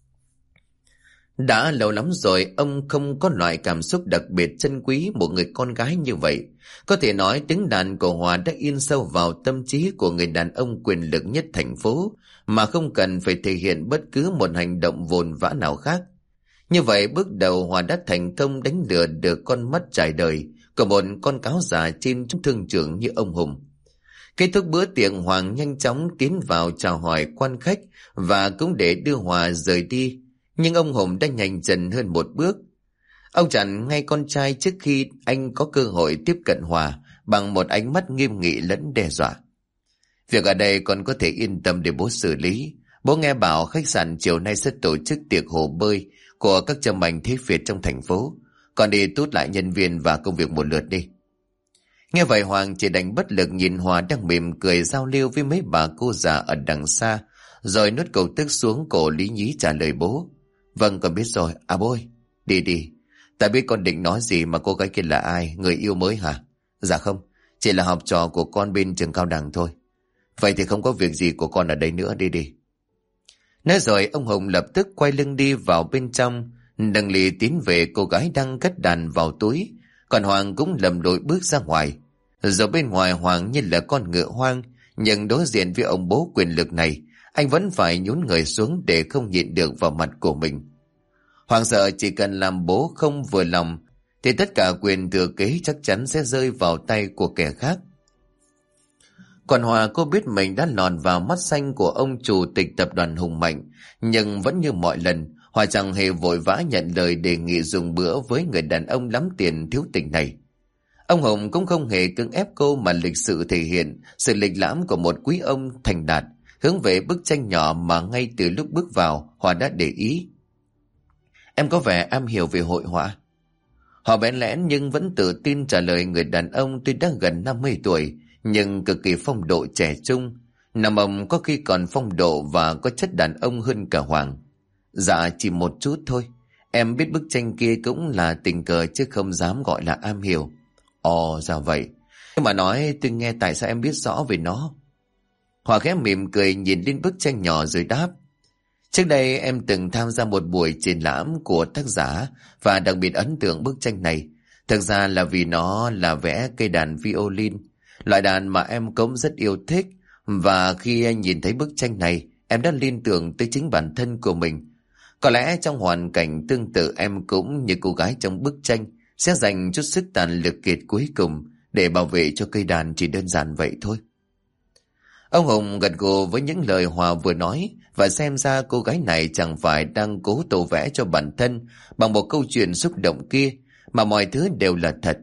Đã lâu lắm rồi ông không có loại cảm xúc đặc biệt trân quý một người con gái như vậy. Có thể nói tiếng đàn của Hòa đã in sâu vào tâm trí của người đàn ông quyền lực nhất thành phố, mà không cần phải thể hiện bất cứ một hành động vồn vã nào khác. Như vậy bước đầu Hòa đã thành công đánh lừa được con mắt trải đời của một con cáo già trên thương trường như ông Hùng. Kết thúc bữa tiệc, Hoàng nhanh chóng tiến vào chào hỏi quan khách và cũng để đưa Hòa rời đi. Nhưng ông Hùng đã nhanh chân hơn một bước. Ông chặn ngay con trai trước khi anh có cơ hội tiếp cận Hòa bằng một ánh mắt nghiêm nghị lẫn đe dọa. Việc ở đây con có thể yên tâm để bố xử lý. Bố nghe bảo khách sạn chiều nay sẽ tổ chức tiệc hồ bơi của các trầm ảnh thế Việt trong thành phố. Con đi tút lại nhân viên và công việc một lượt đi. Nghe vậy Hoàng chỉ đành bất lực nhìn Hòa đang mỉm cười giao lưu với mấy bà cô già ở đằng xa, rồi nuốt cục tức xuống cổ lý nhí trả lời bố. Vâng, con biết rồi. À bố ơi, đi đi. Ta biết con định nói gì mà cô gái kia là ai, người yêu mới hả? Dạ không, chỉ là học trò của con bên trường cao đẳng thôi. Vậy thì không có việc gì của con ở đây nữa, đi đi. Nói rồi ông Hùng lập tức quay lưng đi vào bên trong, nâng ly tiến về cô gái đang cất đàn vào túi. Còn Hoàng cũng lầm lội bước ra ngoài. Rồi bên ngoài Hoàng như là con ngựa hoang, nhưng đối diện với ông bố quyền lực này, anh vẫn phải nhún người xuống để không nhịn được vào mặt của mình. Hoàng sợ chỉ cần làm bố không vừa lòng thì tất cả quyền thừa kế chắc chắn sẽ rơi vào tay của kẻ khác. Còn Hòa, cô biết mình đã lọt vào mắt xanh của ông chủ tịch tập đoàn Hùng Mạnh, nhưng vẫn như mọi lần, Hòa chẳng hề vội vã nhận lời đề nghị dùng bữa với người đàn ông lắm tiền thiếu tình này. Ông Hùng cũng không hề cưỡng ép cô mà lịch sự thể hiện sự lịch lãm của một quý ông thành đạt, hướng về bức tranh nhỏ mà ngay từ lúc bước vào Hòa đã để ý. Em có vẻ am hiểu về hội họa. Hòa bẽn lẽn nhưng vẫn tự tin trả lời người đàn ông tuy đã gần 50 tuổi nhưng cực kỳ phong độ trẻ trung. Nam ông có khi còn phong độ và có chất đàn ông hơn cả Hoàng. Dạ chỉ một chút thôi. Em biết bức tranh kia cũng là tình cờ chứ không dám gọi là am hiểu. Ồ dạ vậy. Nhưng mà nói tôi nghe tại sao em biết rõ về nó. Hòa khẽ mỉm cười nhìn lên bức tranh nhỏ rồi đáp. Trước đây em từng tham gia một buổi triển lãm của tác giả và đặc biệt ấn tượng bức tranh này. Thực ra là vì nó là vẽ cây đàn violin, loại đàn mà em cũng rất yêu thích. Và khi anh nhìn thấy bức tranh này, em đã liên tưởng tới chính bản thân của mình. Có lẽ trong hoàn cảnh tương tự em cũng như cô gái trong bức tranh sẽ dành chút sức tàn lực kiệt cuối cùng để bảo vệ cho cây đàn, chỉ đơn giản vậy thôi. Ông Hùng gật gù với những lời Hòa vừa nói, và xem ra cô gái này chẳng phải đang cố tô vẽ cho bản thân bằng một câu chuyện xúc động kia, mà mọi thứ đều là thật.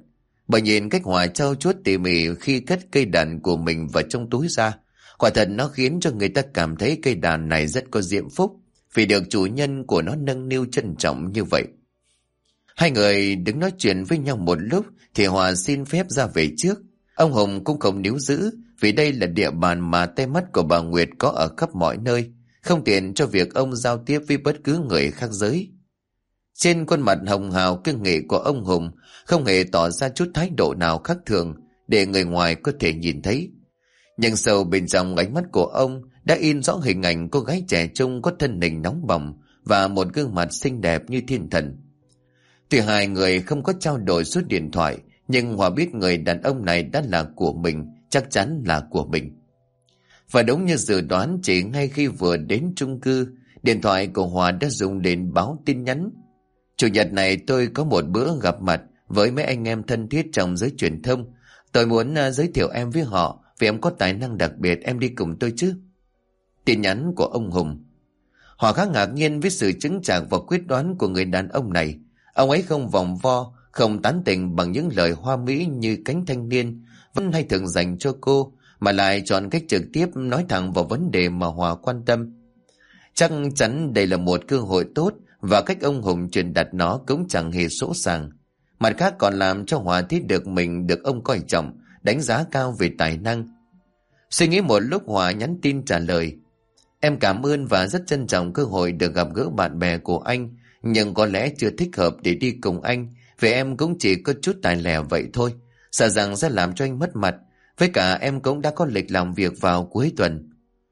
Bà nhìn cách Hòa trau chuốt tỉ mỉ khi cất cây đàn của mình vào trong túi ra. Quả thật nó khiến cho người ta cảm thấy cây đàn này rất có diễm phúc, vì được chủ nhân của nó nâng niu trân trọng như vậy. Hai người đứng nói chuyện với nhau một lúc thì Hòa xin phép ra về trước. Ông Hùng cũng không níu giữ, vì đây là địa bàn mà tay mắt của bà Nguyệt có ở khắp mọi nơi, không tiện cho việc ông giao tiếp với bất cứ người khác giới. Trên khuôn mặt hồng hào kiêng nghệ của ông Hùng không hề tỏ ra chút thái độ nào khác thường để người ngoài có thể nhìn thấy. Nhưng sâu bên trong ánh mắt của ông đã in rõ hình ảnh cô gái trẻ trung có thân hình nóng bỏng và một gương mặt xinh đẹp như thiên thần. Tuy hai người không có trao đổi suốt điện thoại, nhưng Hòa biết người đàn ông này đã là của mình, chắc chắn là của mình. Và đúng như dự đoán, chỉ ngay khi vừa đến chung cư, điện thoại của Hòa đã rung lên báo tin nhắn. Chủ nhật này tôi có một bữa gặp mặt với mấy anh em thân thiết trong giới truyền thông. Tôi muốn giới thiệu em với họ, vì em có tài năng đặc biệt, em đi cùng tôi chứ? Tin nhắn của ông Hùng. Hòa khá ngạc nhiên với sự chững chạc và quyết đoán của người đàn ông này. Ông ấy không vòng vo, không tán tỉnh bằng những lời hoa mỹ như cánh thanh niên vẫn hay thường dành cho cô, mà lại chọn cách trực tiếp nói thẳng vào vấn đề mà Hòa quan tâm. Chắc chắn đây là một cơ hội tốt, và cách ông Hùng truyền đạt nó cũng chẳng hề sỗ sàng. Mặt khác còn làm cho Hòa thấy được mình được ông coi trọng, đánh giá cao về tài năng. Suy nghĩ một lúc, Hòa nhắn tin trả lời: Em cảm ơn và rất trân trọng cơ hội được gặp gỡ bạn bè của anh, nhưng có lẽ chưa thích hợp để đi cùng anh, vì em cũng chỉ có chút tài lẻ vậy thôi. Sợ rằng sẽ làm cho anh mất mặt. Với cả em cũng đã có lịch làm việc vào cuối tuần.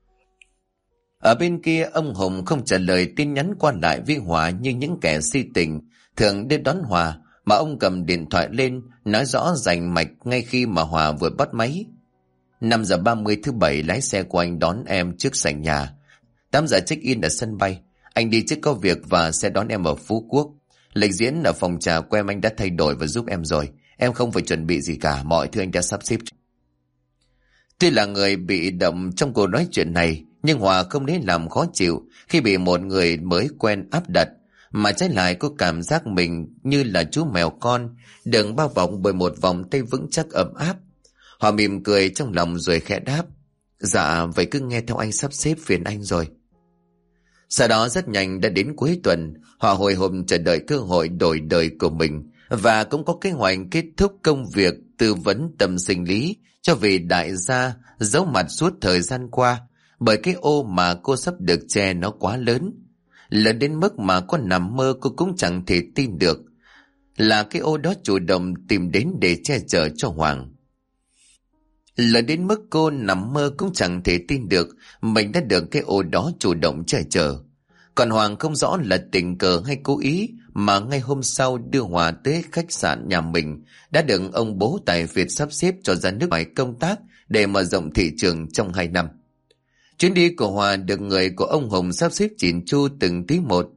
Ở bên kia, ông Hùng không trả lời tin nhắn qua lại với Hòa như những kẻ si tình thường đến đón Hòa, mà ông cầm điện thoại lên nói rõ rành mạch ngay khi mà Hòa vừa bắt máy. 5 giờ 30 thứ Bảy lái xe của anh đón em trước sảnh nhà. 8 giờ check in ở sân bay. Anh đi trước có việc và sẽ đón em ở Phú Quốc. Lịch diễn ở phòng trà của em anh đã thay đổi và giúp em rồi. Em không phải chuẩn bị gì cả, mọi thứ anh đã sắp xếp. Tuy là người bị động trong cuộc nói chuyện này, nhưng Hòa không lấy làm khó chịu khi bị một người mới quen áp đặt, mà trái lại có cảm giác mình như là chú mèo con được bao bọc bởi một vòng tay vững chắc ấm áp. Hòa mỉm cười trong lòng rồi khẽ đáp: Dạ, vậy cứ nghe theo anh sắp xếp, phiền anh rồi. Sau đó rất nhanh đã đến cuối tuần. Hòa hồi hộp chờ đợi cơ hội đổi đời của mình, và cũng có kế hoạch kết thúc công việc tư vấn tâm sinh lý cho vị đại gia giấu mặt suốt thời gian qua, bởi cái ô mà cô sắp được che nó quá lớn. Lớn đến mức mà có nằm mơ cô cũng chẳng thể tin được là cái ô đó chủ động tìm đến để che chở cho Hoàng. Lớn đến mức cô nằm mơ cũng chẳng thể tin được mình đã được cái ô đó chủ động che chở. Còn Hoàng không rõ là tình cờ hay cố ý mà ngay hôm sau đưa Hòa tới khách sạn nhà mình đã được ông bố tài Việt sắp xếp cho ra nước ngoài công tác để mở rộng thị trường trong 2 năm. Chuyến đi của Hòa được người của ông Hùng sắp xếp chỉn chu từng tí một.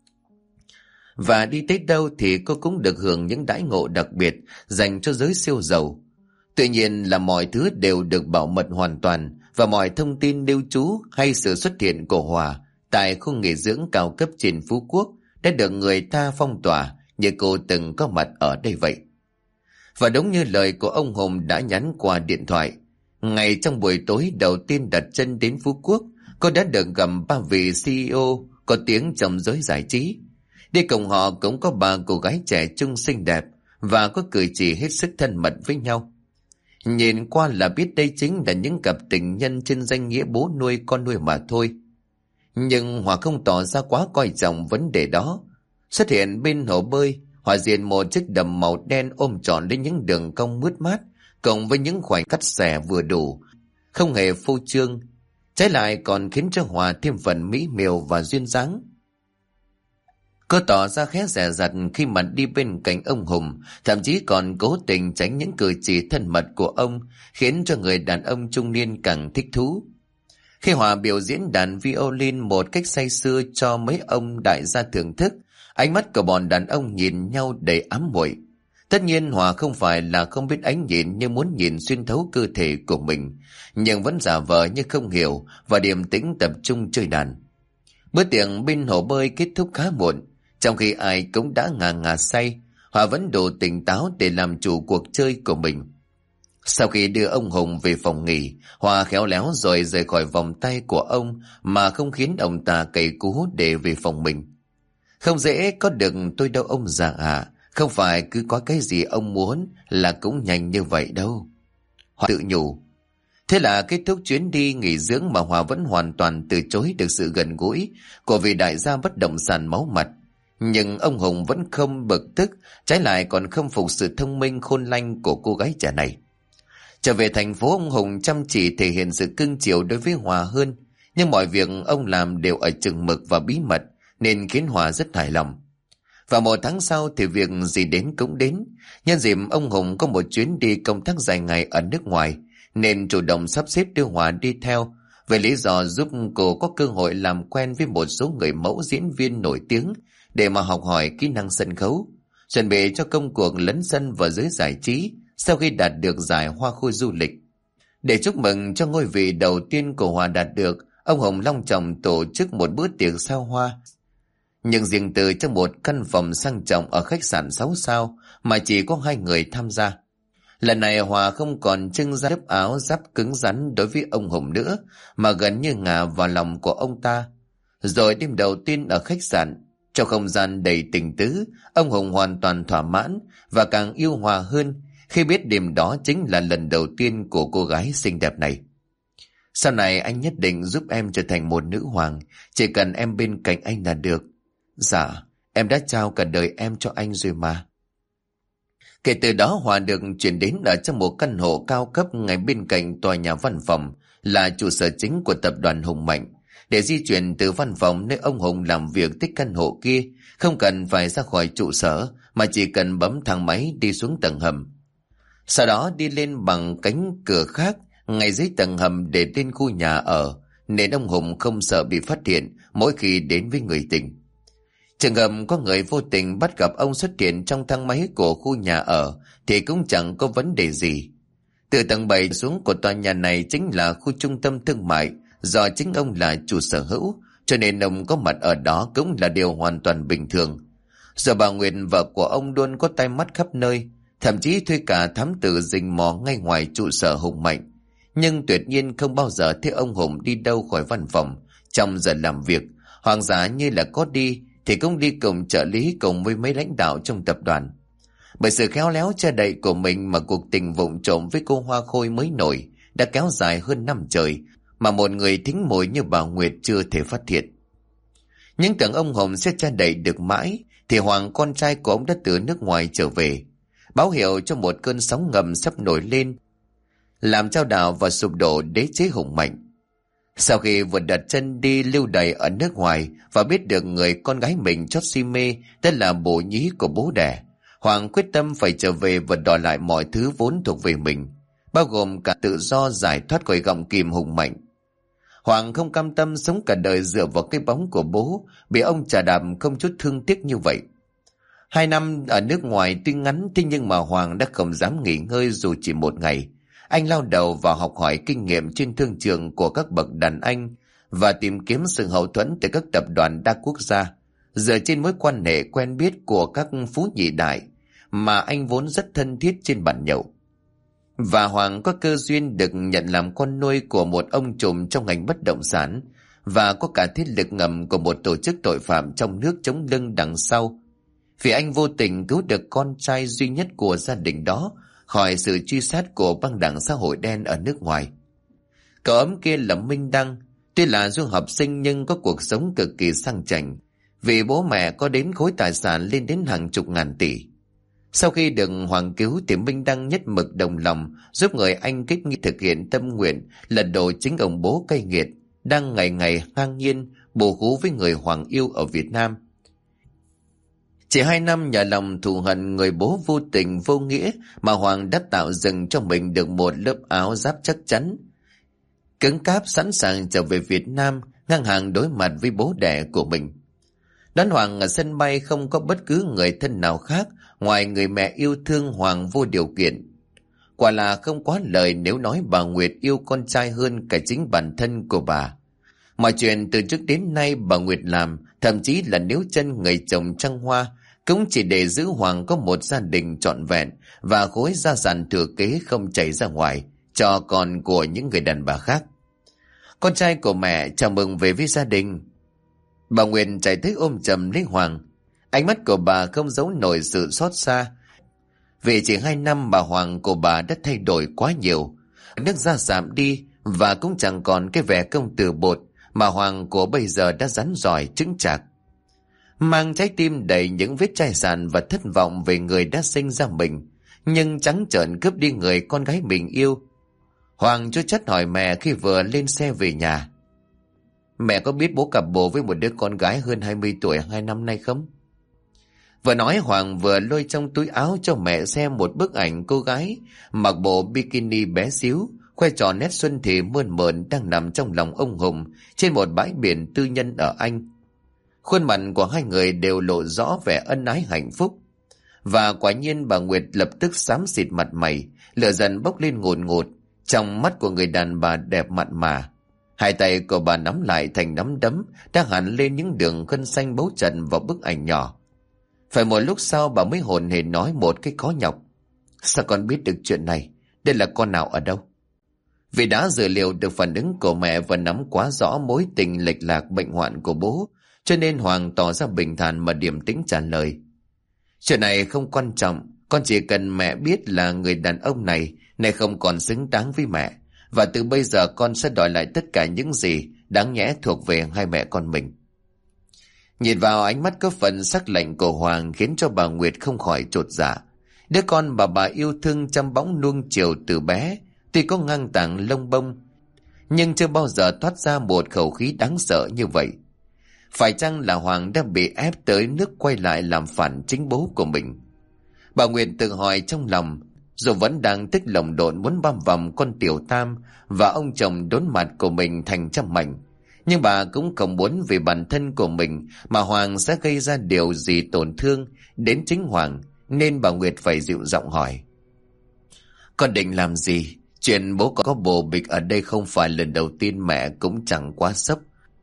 Và đi tới đâu thì cô cũng được hưởng những đãi ngộ đặc biệt dành cho giới siêu giàu. Tuy nhiên là mọi thứ đều được bảo mật hoàn toàn, và mọi thông tin lưu trú hay sự xuất hiện của Hòa tại khu nghỉ dưỡng cao cấp trên Phú Quốc đã được người ta phong tỏa như cô từng có mặt ở đây vậy. Và đúng như lời của ông Hùng đã nhắn qua điện thoại, ngay trong buổi tối đầu tiên đặt chân đến Phú Quốc, cô đã được gặp 3 vị CEO có tiếng trong giới giải trí. Đi cùng họ cũng có 3 cô gái trẻ trung xinh đẹp và có cử chỉ hết sức thân mật với nhau. Nhìn qua là biết đây chính là những cặp tình nhân trên danh nghĩa bố nuôi con nuôi mà thôi. Nhưng Hòa không tỏ ra quá coi trọng vấn đề đó. Xuất hiện bên hồ bơi, Hòa diện một chiếc đầm màu đen ôm trọn lên những đường cong mướt mát, cộng với những khoảnh cắt xẻ vừa đủ, không hề phô trương, trái lại còn khiến cho Hòa thêm phần mỹ miều và duyên dáng. Cô tỏ ra khá dè dặt khi mà đi bên cạnh ông Hùng, thậm chí còn cố tình tránh những cử chỉ thân mật của ông, khiến cho người đàn ông trung niên càng thích thú. Khi Hòa biểu diễn đàn violin một cách say sưa cho mấy ông đại gia thưởng thức, ánh mắt của bọn đàn ông nhìn nhau đầy ám muội. Tất nhiên Hòa không phải là không biết ánh nhìn như muốn nhìn xuyên thấu cơ thể của mình, nhưng vẫn giả vờ như không hiểu và điềm tĩnh tập trung chơi đàn. Bữa tiệc bên hồ bơi kết thúc khá muộn. Trong khi ai cũng đã ngà ngà say, Hòa vẫn đủ tỉnh táo để làm chủ cuộc chơi của mình. Sau khi đưa ông Hùng về phòng nghỉ, Hòa khéo léo rồi rời khỏi vòng tay của ông mà không khiến ông ta cày cú để về phòng mình. Không dễ có được tôi đâu ông già ạ, không phải cứ có cái gì ông muốn là cũng nhanh như vậy đâu. Hòa tự nhủ. Thế là kết thúc chuyến đi nghỉ dưỡng mà Hòa vẫn hoàn toàn từ chối được sự gần gũi của vị đại gia bất động sản máu mặt. Nhưng ông Hùng vẫn không bực tức, trái lại còn khâm phục sự thông minh khôn lanh của cô gái trẻ này. Trở về thành phố, ông Hùng chăm chỉ thể hiện sự cưng chiều đối với Hòa hơn, nhưng mọi việc ông làm đều ở chừng mực và bí mật nên khiến Hòa rất hài lòng. Và 1 tháng sau thì việc gì đến cũng đến. Nhân dịp ông Hùng có một chuyến đi công tác dài ngày ở nước ngoài nên chủ động sắp xếp đưa Hòa đi theo, với lý do giúp cô có cơ hội làm quen với một số người mẫu diễn viên nổi tiếng để mà học hỏi kỹ năng sân khấu, chuẩn bị cho công cuộc lấn sân vào giới giải trí sau khi đạt được giải Hoa Khôi du lịch. Để chúc mừng cho ngôi vị đầu tiên của Hòa đạt được, ông Hùng long trọng tổ chức một bữa tiệc sao hoa, nhưng riêng từ trong một căn phòng sang trọng ở khách sạn 6 sao mà chỉ có 2 người tham gia. Lần này Hòa không còn trưng ra lớp áo giáp cứng rắn đối với ông Hùng nữa, mà gần như ngả vào lòng của ông ta. Rồi đêm đầu tiên ở khách sạn, trong không gian đầy tình tứ, ông Hùng hoàn toàn thỏa mãn và càng yêu Hòa hơn khi biết đêm đó chính là lần đầu tiên của cô gái xinh đẹp này. Sau này anh nhất định giúp em trở thành một nữ hoàng, chỉ cần em bên cạnh anh là được. Dạ, em đã trao cả đời em cho anh rồi mà. Kể từ đó Hòa được chuyển đến ở trong một căn hộ cao cấp ngay bên cạnh tòa nhà văn phòng là trụ sở chính của tập đoàn Hùng Mạnh. Để di chuyển từ văn phòng nơi ông Hùng làm việc tới căn hộ kia, không cần phải ra khỏi trụ sở mà chỉ cần bấm thang máy đi xuống tầng hầm. Sau đó đi lên bằng cánh cửa khác ngay dưới tầng hầm để lên khu nhà ở, nên ông Hùng không sợ bị phát hiện mỗi khi đến với người tình. Trường hợp có người vô tình bắt gặp ông xuất hiện trong thang máy của khu nhà ở thì cũng chẳng có vấn đề gì. Từ tầng 7 xuống của tòa nhà này chính là khu trung tâm thương mại do chính ông là chủ sở hữu, cho nên ông có mặt ở đó cũng là điều hoàn toàn bình thường. Giờ bà Nguyệt, vợ của ông, luôn có tay mắt khắp nơi, thậm chí thuê cả thám tử rình mò ngay ngoài trụ sở Hùng Mạnh, nhưng tuyệt nhiên không bao giờ thấy ông Hùng đi đâu khỏi văn phòng trong giờ làm việc, hoặc giả như là có đi thì cũng đi cùng trợ lý cùng với mấy lãnh đạo trong tập đoàn. Bởi sự khéo léo che đậy của mình mà cuộc tình vụng trộm với cô Hoa Khôi mới nổi đã kéo dài hơn 5 trời mà một người thính mồi như bà Nguyệt chưa thể phát hiện. Nhưng tưởng ông Hùng sẽ che đậy được mãi thì Hoàng, con trai của ông, đã từ nước ngoài trở về, báo hiệu cho một cơn sóng ngầm sắp nổi lên, làm chao đảo và sụp đổ đế chế Hùng Mạnh. Sau khi vừa đặt chân đi lưu đày ở nước ngoài và biết được người con gái mình chót si mê đã là bồ nhí của bố đẻ, Hoàng quyết tâm phải trở về và đòi lại mọi thứ vốn thuộc về mình, bao gồm cả tự do giải thoát khỏi gọng kìm Hùng Mạnh. Hoàng không cam tâm sống cả đời dựa vào cái bóng của bố, bị ông chà đạp không chút thương tiếc như vậy. 2 năm ở nước ngoài tuy ngắn, thế nhưng mà Hoàng đã không dám nghỉ ngơi dù chỉ một ngày. Anh lao đầu vào học hỏi kinh nghiệm trên thương trường của các bậc đàn anh và tìm kiếm sự hậu thuẫn từ các tập đoàn đa quốc gia, dựa trên mối quan hệ quen biết của các phú nhị đại mà anh vốn rất thân thiết trên bàn nhậu. Và Hoàng có cơ duyên được nhận làm con nuôi của một ông trùm trong ngành bất động sản và có cả thế lực ngầm của một tổ chức tội phạm trong nước chống lưng đằng sau, vì anh vô tình cứu được con trai duy nhất của gia đình đó khỏi sự truy sát của băng đảng xã hội đen ở nước ngoài. Cậu ấm kia là Minh Đăng, tuy là du học sinh nhưng có cuộc sống cực kỳ sang chảnh, vì bố mẹ có đến khối tài sản lên đến hàng chục ngàn tỷ. Sau khi được Hoàng cứu thì Minh Đăng nhất mực đồng lòng giúp người anh kích nghi thực hiện tâm nguyện lật đổ chính ông bố cay nghiệt đang ngày ngày ngang nhiên bồ hú với người Hoàng yêu ở Việt Nam. Chỉ 2 năm nhờ lòng thù hận người bố vô tình vô nghĩa mà Hoàng đã tạo dựng cho mình được một lớp áo giáp chắc chắn, cứng cáp, sẵn sàng trở về Việt Nam ngang hàng đối mặt với bố đẻ của mình. Đón Hoàng ở sân bay không có bất cứ người thân nào khác ngoài người mẹ yêu thương Hoàng vô điều kiện. Quả là không quá lời nếu nói bà Nguyệt yêu con trai hơn cả chính bản thân của bà. Mọi chuyện từ trước đến nay bà Nguyệt làm, thậm chí là níu chân người chồng trăng hoa, cũng chỉ để giữ Hoàng có một gia đình trọn vẹn và khối gia sản thừa kế không chảy ra ngoài cho con của những người đàn bà khác. Con trai của mẹ chào mừng về với gia đình. Bà Nguyên chạy tới ôm chầm lấy Hoàng. Ánh mắt của bà không giấu nổi sự xót xa. Vì chỉ 2 năm bà Hoàng của bà đã thay đổi quá nhiều. Nước da giảm đi và cũng chẳng còn cái vẻ công tử bột mà Hoàng của bây giờ đã rắn giỏi chững chạc. Mang trái tim đầy những vết chai sàn và thất vọng về người đã sinh ra mình, nhưng trắng trợn cướp đi người con gái mình yêu. Hoàng chua chát hỏi mẹ khi vừa lên xe về nhà: "Mẹ có biết bố cặp bồ với một đứa con gái hơn 20 tuổi 2 năm nay không?" Vừa nói Hoàng vừa lôi trong túi áo cho mẹ xem một bức ảnh cô gái mặc bộ bikini bé xíu, khoe tròn nét xuân thì mơn mởn đang nằm trong lòng ông Hùng trên một bãi biển tư nhân ở Anh. Khuôn mặt của hai người đều lộ rõ vẻ ân ái hạnh phúc. Và quả nhiên bà Nguyệt lập tức xám xịt mặt mày, lửa giận bốc lên ngùn ngụt trong mắt của người đàn bà đẹp mặn mà. Hai tay của bà nắm lại thành nắm đấm, đang hẳn lên những đường gân xanh bấu trần vào bức ảnh nhỏ. Phải một lúc sau bà mới hồn hển nói một cái khó nhọc: "Sao con biết được chuyện này? Đây là con nào ở đâu?" Vì đã dự liệu được phản ứng của mẹ và nắm quá rõ mối tình lệch lạc bệnh hoạn của bố, cho nên Hoàng tỏ ra bình thản mà điềm tĩnh trả lời: "Chuyện này không quan trọng, con chỉ cần mẹ biết là người đàn ông này không còn xứng đáng với mẹ, và từ bây giờ con sẽ đòi lại tất cả những gì đáng nhẽ thuộc về hai mẹ con mình." Nhìn vào ánh mắt có phần sắc lạnh của Hoàng khiến cho bà Nguyệt không khỏi chột dạ. Đứa con mà bà yêu thương chăm bẵm nuông chiều từ bé, tuy có ngang tàng lông bông, nhưng chưa bao giờ thoát ra một khẩu khí đáng sợ như vậy. Phải chăng là Hoàng đã bị ép tới nước quay lại làm phản chính bố của mình? Bà Nguyệt tự hỏi trong lòng, dù vẫn đang tích lồng độn muốn băm vằm con tiểu tam và ông chồng đốn mặt của mình thành trăm mảnh. Nhưng bà cũng không muốn vì bản thân của mình mà Hoàng sẽ gây ra điều gì tổn thương đến chính Hoàng, nên bà Nguyệt phải dịu giọng hỏi: "Con định làm gì? Chuyện bố có bồ bịch ở đây không phải lần đầu tiên, mẹ cũng chẳng quá sốc.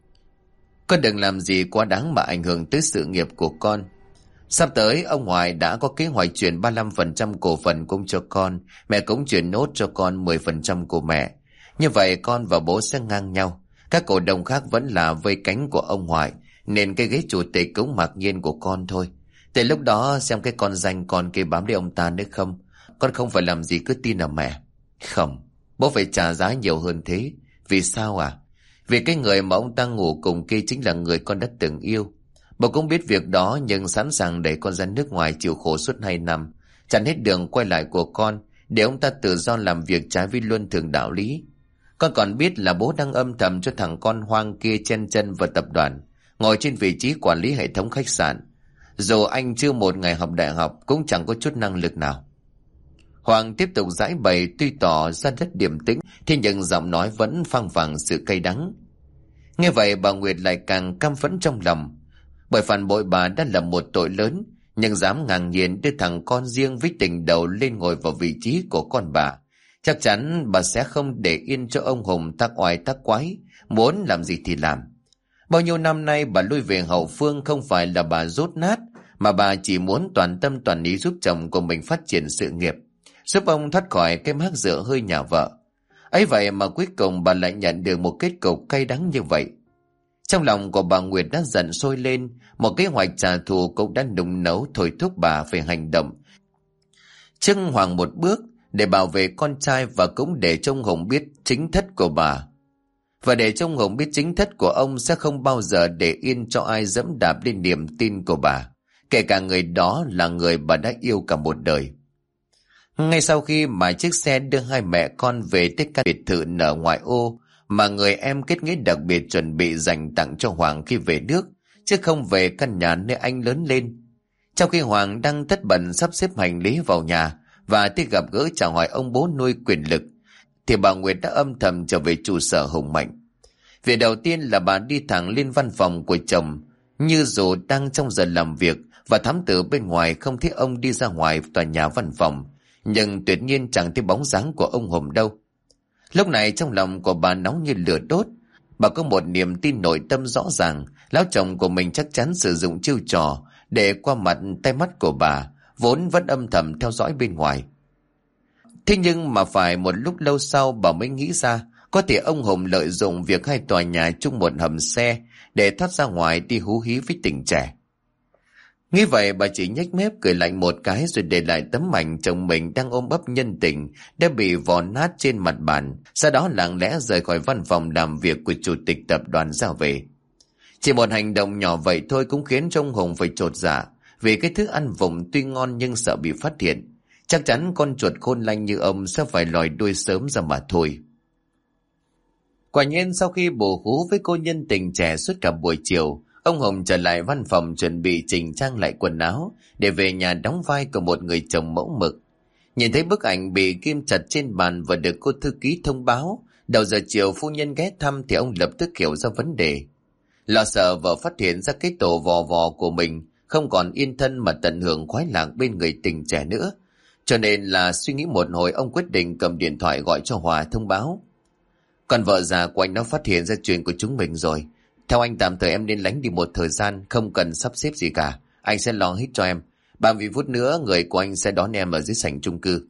Con đừng làm gì quá đáng mà ảnh hưởng tới sự nghiệp của con. Sắp tới ông ngoại đã có kế hoạch chuyển 35% cổ phần cũng cho con, mẹ cũng chuyển nốt cho con 10% của mẹ. Như vậy con và bố sẽ ngang nhau. Các cổ đông khác vẫn là vây cánh của ông ngoại, nên cái ghế chủ tịch cũng mặc nhiên của con thôi. Tới lúc đó xem cái con danh con kia bám lấy ông ta nữa không. Con không phải làm gì cứ tin ở mẹ." "Không, bố phải trả giá nhiều hơn thế." "Vì sao à?" "Vì cái người mà ông ta ngủ cùng kia chính là người con đã từng yêu. Bố cũng biết việc đó nhưng sẵn sàng đẩy con ra nước ngoài chịu khổ suốt 2 năm, chặn hết đường quay lại của con để ông ta tự do làm việc trái với luân thường đạo lý. Con còn biết là bố đang âm thầm cho thằng con hoang kia chen chân vào tập đoàn, ngồi trên vị trí quản lý hệ thống khách sạn. Dù anh chưa một ngày học đại học cũng chẳng có chút năng lực nào." Hoàng tiếp tục giải bày tuy tỏ ra rất điềm tĩnh, thế nhưng giọng nói vẫn phăng phẳng sự cay đắng. Nghe vậy bà Nguyệt lại càng căm phẫn trong lòng, bởi phản bội bà đã là một tội lớn, nhưng dám ngang nhiên đưa thằng con riêng với tình đầu lên ngồi vào vị trí của con bà. Chắc chắn bà sẽ không để yên cho ông Hùng tác oai tác quái, muốn làm gì thì làm. Bao nhiêu năm nay bà lui về hậu phương không phải là bà dốt nát, mà bà chỉ muốn toàn tâm toàn ý giúp chồng của mình phát triển sự nghiệp, giúp ông thoát khỏi cái mác rượu hơi nhà vợ. Ấy vậy mà cuối cùng bà lại nhận được một kết cục cay đắng như vậy. Trong lòng của bà Nguyệt đã giận sôi lên, một kế hoạch trả thù cũng đã nung nấu thôi thúc bà phải hành động trước Hoàng một bước để bảo vệ con trai, và cũng để cho ông Hùng biết chính thất của bà. Và để cho ông Hùng biết chính thất của ông sẽ không bao giờ để yên cho ai dẫm đạp lên niềm tin của bà, kể cả người đó là người bà đã yêu cả một đời. Ngay sau khi mà chiếc xe đưa hai mẹ con về tới căn biệt thự ở ngoại ô mà người em kết nghĩa đặc biệt chuẩn bị dành tặng cho Hoàng khi về nước, chứ không về căn nhà nơi anh lớn lên. Trong khi Hoàng đang tất bật sắp xếp hành lý vào nhà và tới gặp gỡ chào hỏi ông bố nuôi quyền lực, thì bà Nguyệt đã âm thầm trở về trụ sở Hùng Mạnh. Việc đầu tiên là bà đi thẳng lên văn phòng của chồng, như dù đang trong giờ làm việc, và thám tử bên ngoài không thấy ông đi ra ngoài tòa nhà văn phòng, nhưng tuyệt nhiên chẳng thấy bóng dáng của ông Hùng đâu. Lúc này trong lòng của bà nóng như lửa đốt. Bà có một niềm tin nội tâm rõ ràng, lão chồng của mình chắc chắn sử dụng chiêu trò để qua mặt tay mắt của bà, vốn vẫn âm thầm theo dõi bên ngoài. Thế nhưng mà phải một lúc lâu sau bà mới nghĩ ra có thể ông Hùng lợi dụng việc hai tòa nhà chung một hầm xe để thoát ra ngoài đi hú hí với tình trẻ. Nghĩ vậy bà chỉ nhếch mép cười lạnh một cái rồi để lại tấm ảnh chồng mình đang ôm ấp nhân tình đã bị vò nát trên mặt bàn, sau đó lặng lẽ rời khỏi văn phòng làm việc của chủ tịch tập đoàn ra về. Chỉ một hành động nhỏ vậy thôi cũng khiến cho ông Hùng phải chột dạ, vì cái thức ăn vụng tuy ngon nhưng sợ bị phát hiện. Chắc chắn con chuột khôn lanh như ông sẽ phải lòi đuôi sớm ra mà thôi. Quả nhiên sau khi bồ hú với cô nhân tình trẻ suốt cả buổi chiều, ông Hùng trở lại văn phòng chuẩn bị chỉnh trang lại quần áo để về nhà đóng vai của một người chồng mẫu mực. Nhìn thấy bức ảnh bị ghim chặt trên bàn và được cô thư ký thông báo đầu giờ chiều phu nhân ghé thăm thì ông lập tức hiểu ra vấn đề. Lo sợ vợ phát hiện ra cái tổ vò vò của mình không còn yên thân mà tận hưởng khoái lạc bên người tình trẻ nữa. Cho nên là suy nghĩ một hồi, ông quyết định cầm điện thoại gọi cho Hòa thông báo. Còn vợ già của anh nó phát hiện ra chuyện của chúng mình rồi. Theo anh tạm thời em nên lánh đi một thời gian, không cần sắp xếp gì cả. Anh sẽ lo hết cho em. 30 phút nữa người của anh sẽ đón em ở dưới sảnh chung cư.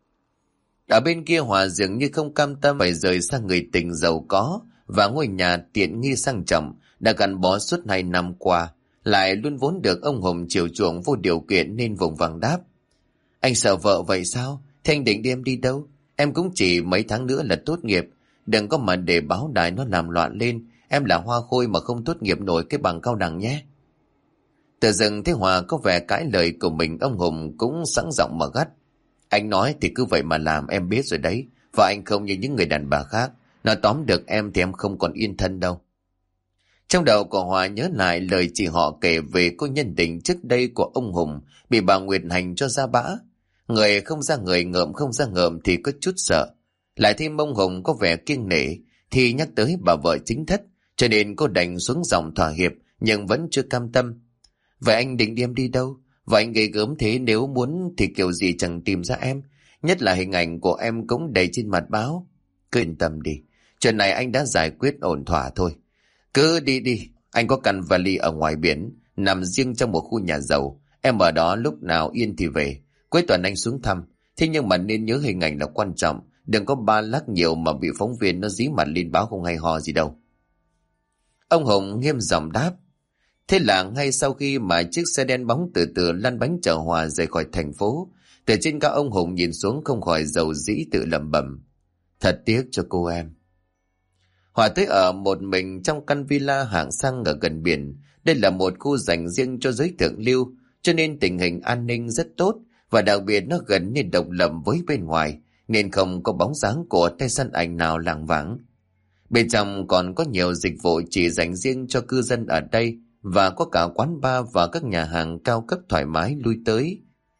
Ở bên kia Hòa dường như không cam tâm phải rời sang người tình giàu có và ngôi nhà tiện nghi sang trọng đã gắn bó suốt 2 năm qua, lại luôn vốn được ông Hùng chiều chuộng vô điều kiện nên vùng vằng đáp. Anh sợ vợ vậy sao? Thế anh định đi em đi đâu? Em cũng chỉ mấy tháng nữa là tốt nghiệp. Đừng có mà để báo đài nó làm loạn lên. Em là hoa khôi mà không tốt nghiệp nổi cái bằng cao đẳng nhé. Tự dưng thấy Hòa có vẻ cãi lời của mình, ông Hùng cũng sẵn giọng mà gắt. Anh nói thì cứ vậy mà làm, em biết rồi đấy. Và anh không như những người đàn bà khác. Nó tóm được em thì em không còn yên thân đâu. Trong đầu của Hòa nhớ lại lời chị họ kể về cô nhân tình trước đây của ông Hùng bị bà Nguyệt hành cho ra bã. Người không ra người, ngợm không ra ngợm thì có chút sợ. Lại thêm ông Hùng có vẻ kiêng nể thì nhắc tới bà vợ chính thất, cho nên cô đành xuống giọng thỏa hiệp nhưng vẫn chưa cam tâm. Vậy anh định đem đi đâu? Và anh ghê gớm thế, nếu muốn thì kiểu gì chẳng tìm ra em. Nhất là hình ảnh của em cũng đầy trên mặt báo. Cứ yên tâm đi, chuyện này anh đã giải quyết ổn thỏa thôi. Cứ đi đi, anh có căn vali ở ngoài biển, nằm riêng trong một khu nhà giàu. Em ở đó lúc nào yên thì về. Cuối tuần anh xuống thăm. Thế nhưng mà nên nhớ hình ảnh là quan trọng. Đừng có ba lắc nhiều mà bị phóng viên nó dí mặt lên báo không hay ho gì đâu. Ông Hùng nghiêm giọng đáp. Thế là ngay sau khi mà chiếc xe đen bóng từ từ lăn bánh chở Hòa rời khỏi thành phố, từ trên cao ông Hùng nhìn xuống không khỏi dầu dĩ tự lẩm bẩm. Thật tiếc cho cô em. Hòa tới ở một mình trong căn villa hạng sang ở gần biển. Đây là một khu dành riêng cho giới thượng lưu, cho nên tình hình an ninh rất tốt, và đặc biệt nó gần như độc lập với bên ngoài, nên không có bóng dáng của tay săn ảnh nào lảng vảng. Bên trong còn có nhiều dịch vụ chỉ dành riêng cho cư dân ở đây, và có cả quán bar và các nhà hàng cao cấp thoải mái lui tới,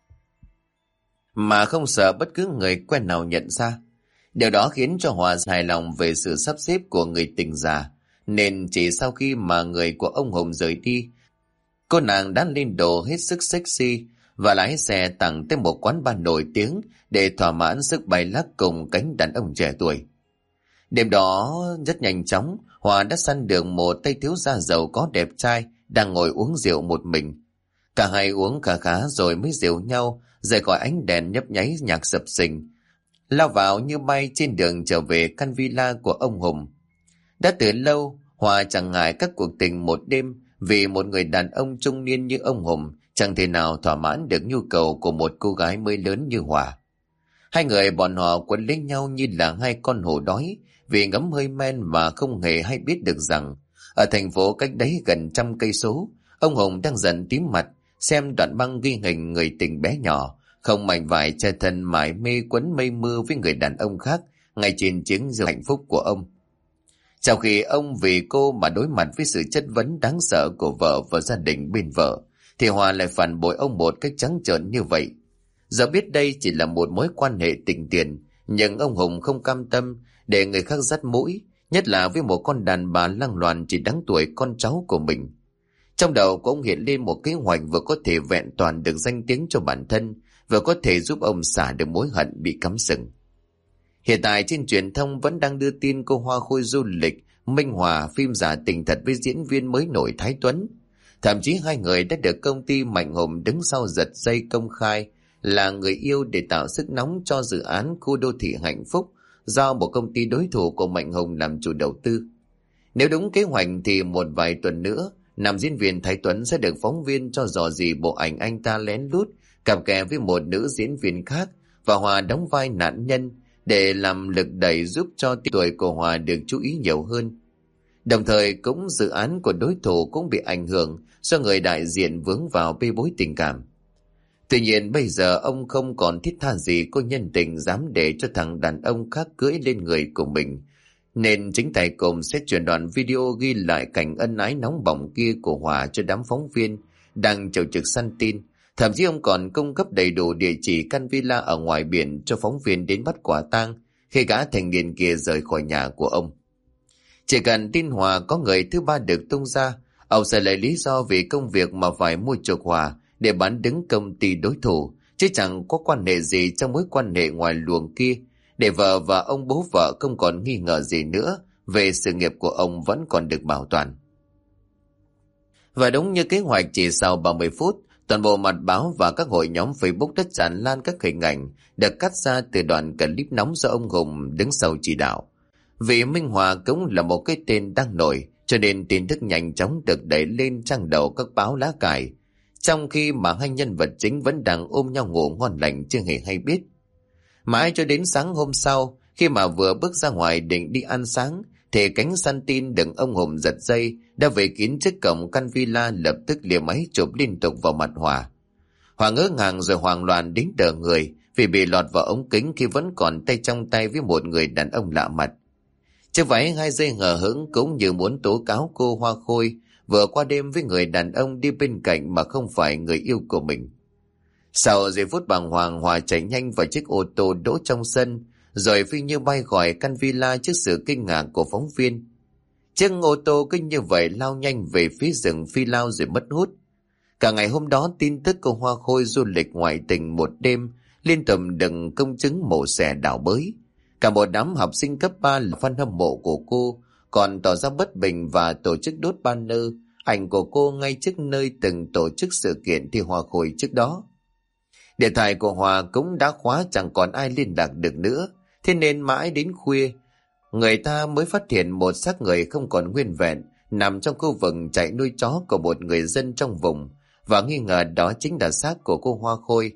mà không sợ bất cứ người quen nào nhận ra. Điều đó khiến cho Hòa hài lòng về sự sắp xếp của người tình già, nên chỉ sau khi mà người của ông Hùng rời đi, cô nàng đã lên đồ hết sức sexy và lái xe tặng tới một quán bar nổi tiếng để thỏa mãn sức bay lắc cùng cánh đàn ông trẻ tuổi. Đêm đó rất nhanh chóng, Hòa đã săn được một tay thiếu gia giàu có đẹp trai đang ngồi uống rượu một mình. Cả hai uống khá khá rồi mới dìu nhau rời khỏi ánh đèn nhấp nháy nhạc sập sình, lao vào như bay trên đường trở về căn villa của ông Hùng. Đã từ lâu, Hòa chẳng ngại các cuộc tình một đêm, vì một người đàn ông trung niên như ông Hùng chẳng thể nào thỏa mãn được nhu cầu của một cô gái mới lớn như Hòa. Hai người bọn họ quấn lấy nhau như là hai con hổ đói, vì ngấm hơi men mà không hề hay biết được rằng ở thành phố cách đấy gần 100 cây số, ông Hùng đang dần tím mặt xem đoạn băng ghi hình người tình bé nhỏ không mảnh vải che thân mải mê quấn mây mưa với người đàn ông khác ngay trên chiến trường hạnh phúc của ông. Trong khi ông vì cô mà đối mặt với sự chất vấn đáng sợ của vợ và gia đình bên vợ, thì Hòa lại phản bội ông một cách trắng trợn như vậy. Giờ biết đây chỉ là một mối quan hệ tình tiền, nhưng ông Hùng không cam tâm để người khác dắt mũi, nhất là với một con đàn bà lăng loàn chỉ đáng tuổi con cháu của mình. Trong đầu của ông hiện lên một kế hoạch vừa có thể vẹn toàn được danh tiếng cho bản thân, vừa có thể giúp ông xả được mối hận bị cắm sừng. Hiện tại trên truyền thông vẫn đang đưa tin cô hoa khôi du lịch Minh Hòa phim giả tình thật với diễn viên mới nổi Thái Tuấn. Thậm chí hai người đã được công ty Mạnh Hùng đứng sau giật dây công khai là người yêu để tạo sức nóng cho dự án khu đô thị hạnh phúc do một công ty đối thủ của Mạnh Hùng làm chủ đầu tư. Nếu đúng kế hoạch thì một vài tuần nữa, nam diễn viên Thái Tuấn sẽ được phóng viên cho dò dỉ bộ ảnh anh ta lén lút cặp kè với một nữ diễn viên khác và Hòa đóng vai nạn nhân để làm lực đẩy giúp cho tuổi của Hòa được chú ý nhiều hơn. Đồng thời cũng dự án của đối thủ cũng bị ảnh hưởng do người đại diện vướng vào bê bối tình cảm. Tuy nhiên bây giờ ông không còn thiết tha gì cô nhân tình dám để cho thằng đàn ông khác cưỡi lên người của mình, nên chính tay cùng sẽ chuyển đoạn video ghi lại cảnh ân ái nóng bỏng kia của Hòa cho đám phóng viên đang chầu trực săn tin. Thậm chí ông còn cung cấp đầy đủ địa chỉ căn villa ở ngoài biển cho phóng viên đến bắt quả tang khi gã thanh niên kia rời khỏi nhà của ông. Chỉ cần tin Hòa có người thứ ba được tung ra, ông sẽ lấy lý do vì công việc mà phải mua chuộc Hòa để bán đứng công ty đối thủ, chứ chẳng có quan hệ gì trong mối quan hệ ngoài luồng kia, để vợ và ông bố vợ không còn nghi ngờ gì nữa về sự nghiệp của ông vẫn còn được bảo toàn. Và đúng như kế hoạch, chỉ sau 30 phút, toàn bộ mặt báo và các hội nhóm Facebook đã tràn lan các hình ảnh được cắt ra từ đoạn clip nóng do ông Hùng đứng sau chỉ đạo. Vì Minh Hòa cũng là một cái tên đang nổi, cho nên tin tức nhanh chóng được đẩy lên trang đầu các báo lá cải, trong khi mà hai nhân vật chính vẫn đang ôm nhau ngủ ngon lành chưa hề hay biết. Mãi cho đến sáng hôm sau, khi mà vừa bước ra ngoài định đi ăn sáng, thì cánh săn tin đựng ông Hùng giật dây đã về kín trước cổng căn villa, lập tức lìa máy chụp liên tục vào mặt Hòa. Hòa ngỡ ngàng rồi hoảng loạn đến đờ người vì bị lọt vào ống kính khi vẫn còn tay trong tay với một người đàn ông lạ mặt. Chiếc váy 2 giây ngờ hững cũng như muốn tố cáo cô Hoa Khôi vừa qua đêm với người đàn ông đi bên cạnh mà không phải người yêu của mình. Sau giây phút bàng hoàng, Hòa chạy nhanh vào chiếc ô tô đỗ trong sân, rồi phi như bay khỏi căn villa trước sự kinh ngạc của phóng viên. Chiếc ô tô cứ như vậy lao nhanh về phía rừng phi lao rồi mất hút. Cả ngày hôm đó, tin tức cô Hoa Khôi du lịch ngoại tình một đêm liên tục đừng công chứng mổ xẻ đảo bới. Cả một đám học sinh cấp 3 là fan hâm mộ của cô còn tỏ ra bất bình và tổ chức đốt banner ảnh của cô ngay trước nơi từng tổ chức sự kiện thi Hoa Khôi trước đó. Điện thoại của Hòa cũng đã khóa, chẳng còn ai liên lạc được nữa. Thế nên mãi đến khuya, người ta mới phát hiện một xác người không còn nguyên vẹn nằm trong khu vực chạy nuôi chó của một người dân trong vùng, và nghi ngờ đó chính là xác của cô Hoa Khôi.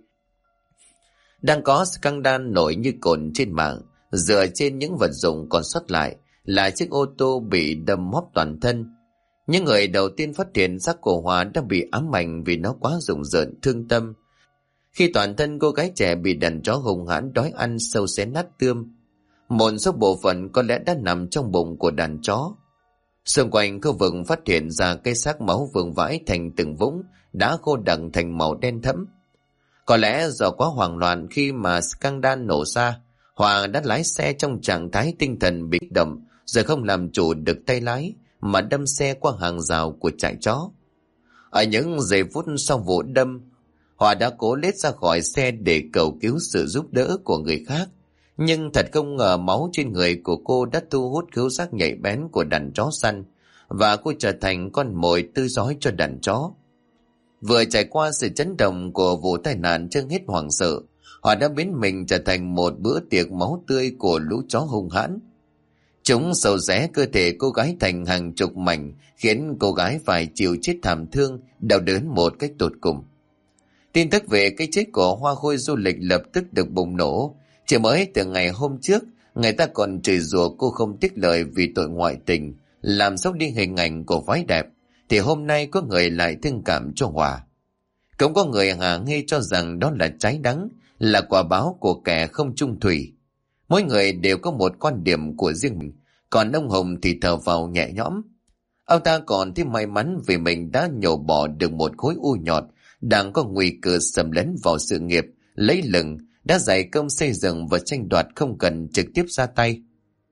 Đang có scandal nổi như cồn trên mạng, dựa trên những vật dụng còn sót lại là chiếc ô tô bị đâm móp toàn thân. Những người đầu tiên phát hiện xác của Hòa đã bị ám ảnh vì nó quá rùng rợn thương tâm, khi toàn thân cô gái trẻ bị đàn chó hung hãn đói ăn sâu xé nát tươm. Một số bộ phận có lẽ đã nằm trong bụng của đàn chó. Xung quanh khu vực phát hiện ra cái xác máu vương vãi thành từng vũng đã khô đặc thành màu đen thẫm. Có lẽ do quá hoảng loạn khi mà scandal nổ ra, Hòa đã lái xe trong trạng thái tinh thần bị kích động, rồi không làm chủ được tay lái mà đâm xe qua hàng rào của trại chó. Ở những giây phút sau vụ đâm, Hòa đã cố lết ra khỏi xe để cầu cứu sự giúp đỡ của người khác, nhưng thật không ngờ máu trên người của cô đã thu hút khứu giác nhạy bén của đàn chó săn, và cô trở thành con mồi tươi rói cho đàn chó. Vừa trải qua sự chấn động của vụ tai nạn chưa hết hoảng sợ, Hòa đã biến mình trở thành một bữa tiệc máu tươi của lũ chó hung hãn. Chúng sầu rẽ cơ thể cô gái thành hàng chục mảnh, khiến cô gái phải chịu chết thảm thương, đau đớn một cách tột cùng. Tin tức về cái chết của Hoa Khôi du lịch lập tức được bùng nổ. Chỉ mới từ ngày hôm trước, người ta còn chửi rủa cô không tiếc lời vì tội ngoại tình, làm xấu đi hình ảnh của phái đẹp, thì hôm nay có người lại thương cảm cho Hòa. Cũng có người hả nghi cho rằng đó là trái đắng, là quả báo của kẻ không chung thủy. Mỗi người đều có một quan điểm của riêng mình, còn ông Hùng thì thở vào nhẹ nhõm. Ông ta còn thấy may mắn vì mình đã nhổ bỏ được một khối u nhọt đang có nguy cơ xâm lấn vào sự nghiệp, lấy lừng, đã dày công xây dựng và tranh đoạt không cần trực tiếp ra tay.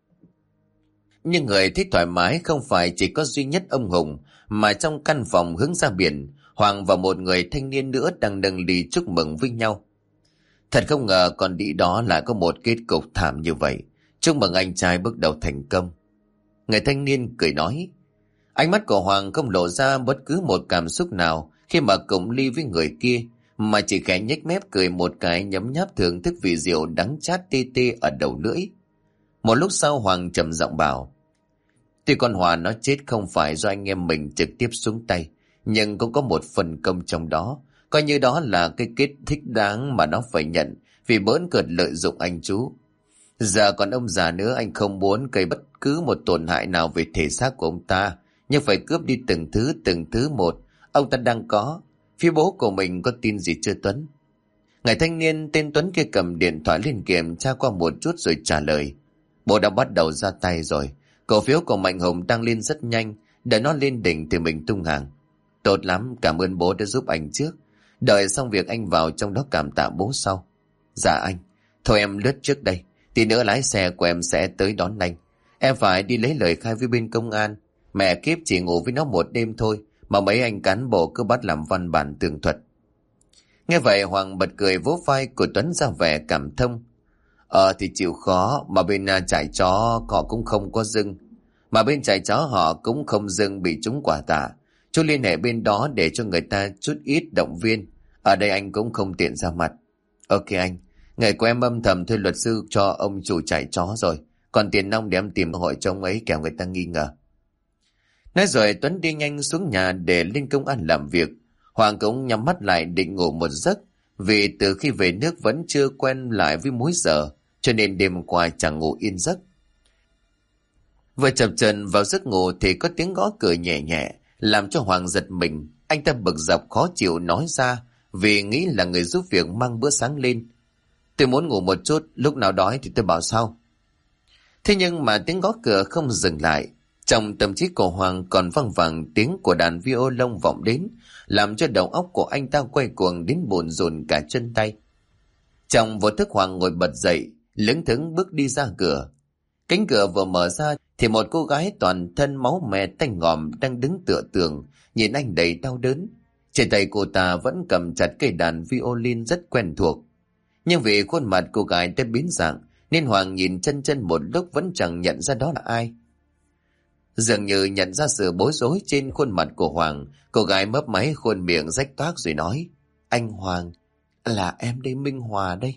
Nhưng người thấy thoải mái không phải chỉ có duy nhất ông Hùng, mà trong căn phòng hướng ra biển, Hoàng và một người thanh niên nữa đang nâng ly chúc mừng với nhau. Thật không ngờ con đĩ đó lại có một kết cục thảm như vậy. Chúc mừng anh trai bước đầu thành công. Người thanh niên cười nói, Ánh mắt của Hoàng không lộ ra bất cứ một cảm xúc nào khi mà cùng ly với người kia, mà chỉ khẽ nhếch mép cười một cái, nhấm nháp thưởng thức vị rượu đắng chát tê tê ở đầu lưỡi. Một lúc sau Hoàng trầm giọng bảo: tuy con Hòa nó chết không phải do anh em mình trực tiếp xuống tay, nhưng cũng có một phần công trong đó, coi như đó là cái kết thích đáng mà nó phải nhận vì bỡn cợt lợi dụng anh chú. Giờ còn ông già nữa, anh không muốn gây bất cứ một tổn hại nào về thể xác của ông ta, nhưng phải cướp đi từng thứ một. Ông ta đang có. Phía bố của mình có tin gì chưa Tuấn? Người thanh niên tên Tuấn kia cầm điện thoại lên kiểm tra qua một chút rồi trả lời: bố đã bắt đầu ra tay rồi. Cổ phiếu của Mạnh Hùng đang lên rất nhanh, đợi nó lên đỉnh thì mình tung hàng. Tốt lắm, cảm ơn bố đã giúp anh trước. Đợi xong việc anh vào trong đó cảm tạ bố sau. Dạ anh. Thôi em lướt trước đây, tí nữa lái xe của em sẽ tới đón anh. Em phải đi lấy lời khai với bên công an. Mẹ kiếp chỉ ngủ với nó một đêm thôi mà mấy anh cán bộ cứ bắt làm văn bản tường thuật. Nghe vậy Hoàng bật cười vỗ vai của Tuấn ra vẻ cảm thông. Thì chịu khó, mà bên trại chó họ cũng không có dưng. Mà bên trại chó họ cũng không dưng bị trúng quả tạ. Chú liên hệ bên đó để cho người ta chút ít động viên. Ở đây anh cũng không tiện ra mặt. Ok anh, ngày của em âm thầm thuê luật sư cho ông chủ trại chó rồi. Còn tiền nong để em tìm hội cho ông ấy kẻo người ta nghi ngờ. Nói rồi Tuấn đi nhanh xuống nhà để lên công an làm việc. Hoàng cũng nhắm mắt lại định ngủ một giấc, vì từ khi về nước vẫn chưa quen lại với múi giờ, cho nên đêm qua chẳng ngủ yên giấc. Vừa chập chờn vào giấc ngủ thì có tiếng gõ cửa nhẹ nhẹ, làm cho Hoàng giật mình. Anh ta bực dọc khó chịu nói ra, vì nghĩ là người giúp việc mang bữa sáng lên. Tôi muốn ngủ một chút, lúc nào đói thì tôi bảo sau. Thế nhưng mà tiếng gõ cửa không dừng lại. Trong tâm trí của Hoàng còn văng vẳng tiếng của đàn violon vọng đến, làm cho đầu óc của anh ta quay cuồng đến buồn rùn cả chân tay. Trong vô thức Hoàng ngồi bật dậy, lững thững bước đi ra cửa. Cánh cửa vừa mở ra thì một cô gái toàn thân máu me tanh ngòm đang đứng tựa tường, nhìn anh đầy đau đớn. Trên tay cô ta vẫn cầm chặt cây đàn violin rất quen thuộc. Nhưng vì khuôn mặt cô gái đã biến dạng, nên Hoàng nhìn chân chân một lúc vẫn chẳng nhận ra đó là ai. Dường như nhận ra sự bối rối trên khuôn mặt của Hoàng, cô gái mấp máy khuôn miệng rách toác rồi nói: anh Hoàng, là em đây, Minh Hòa đây.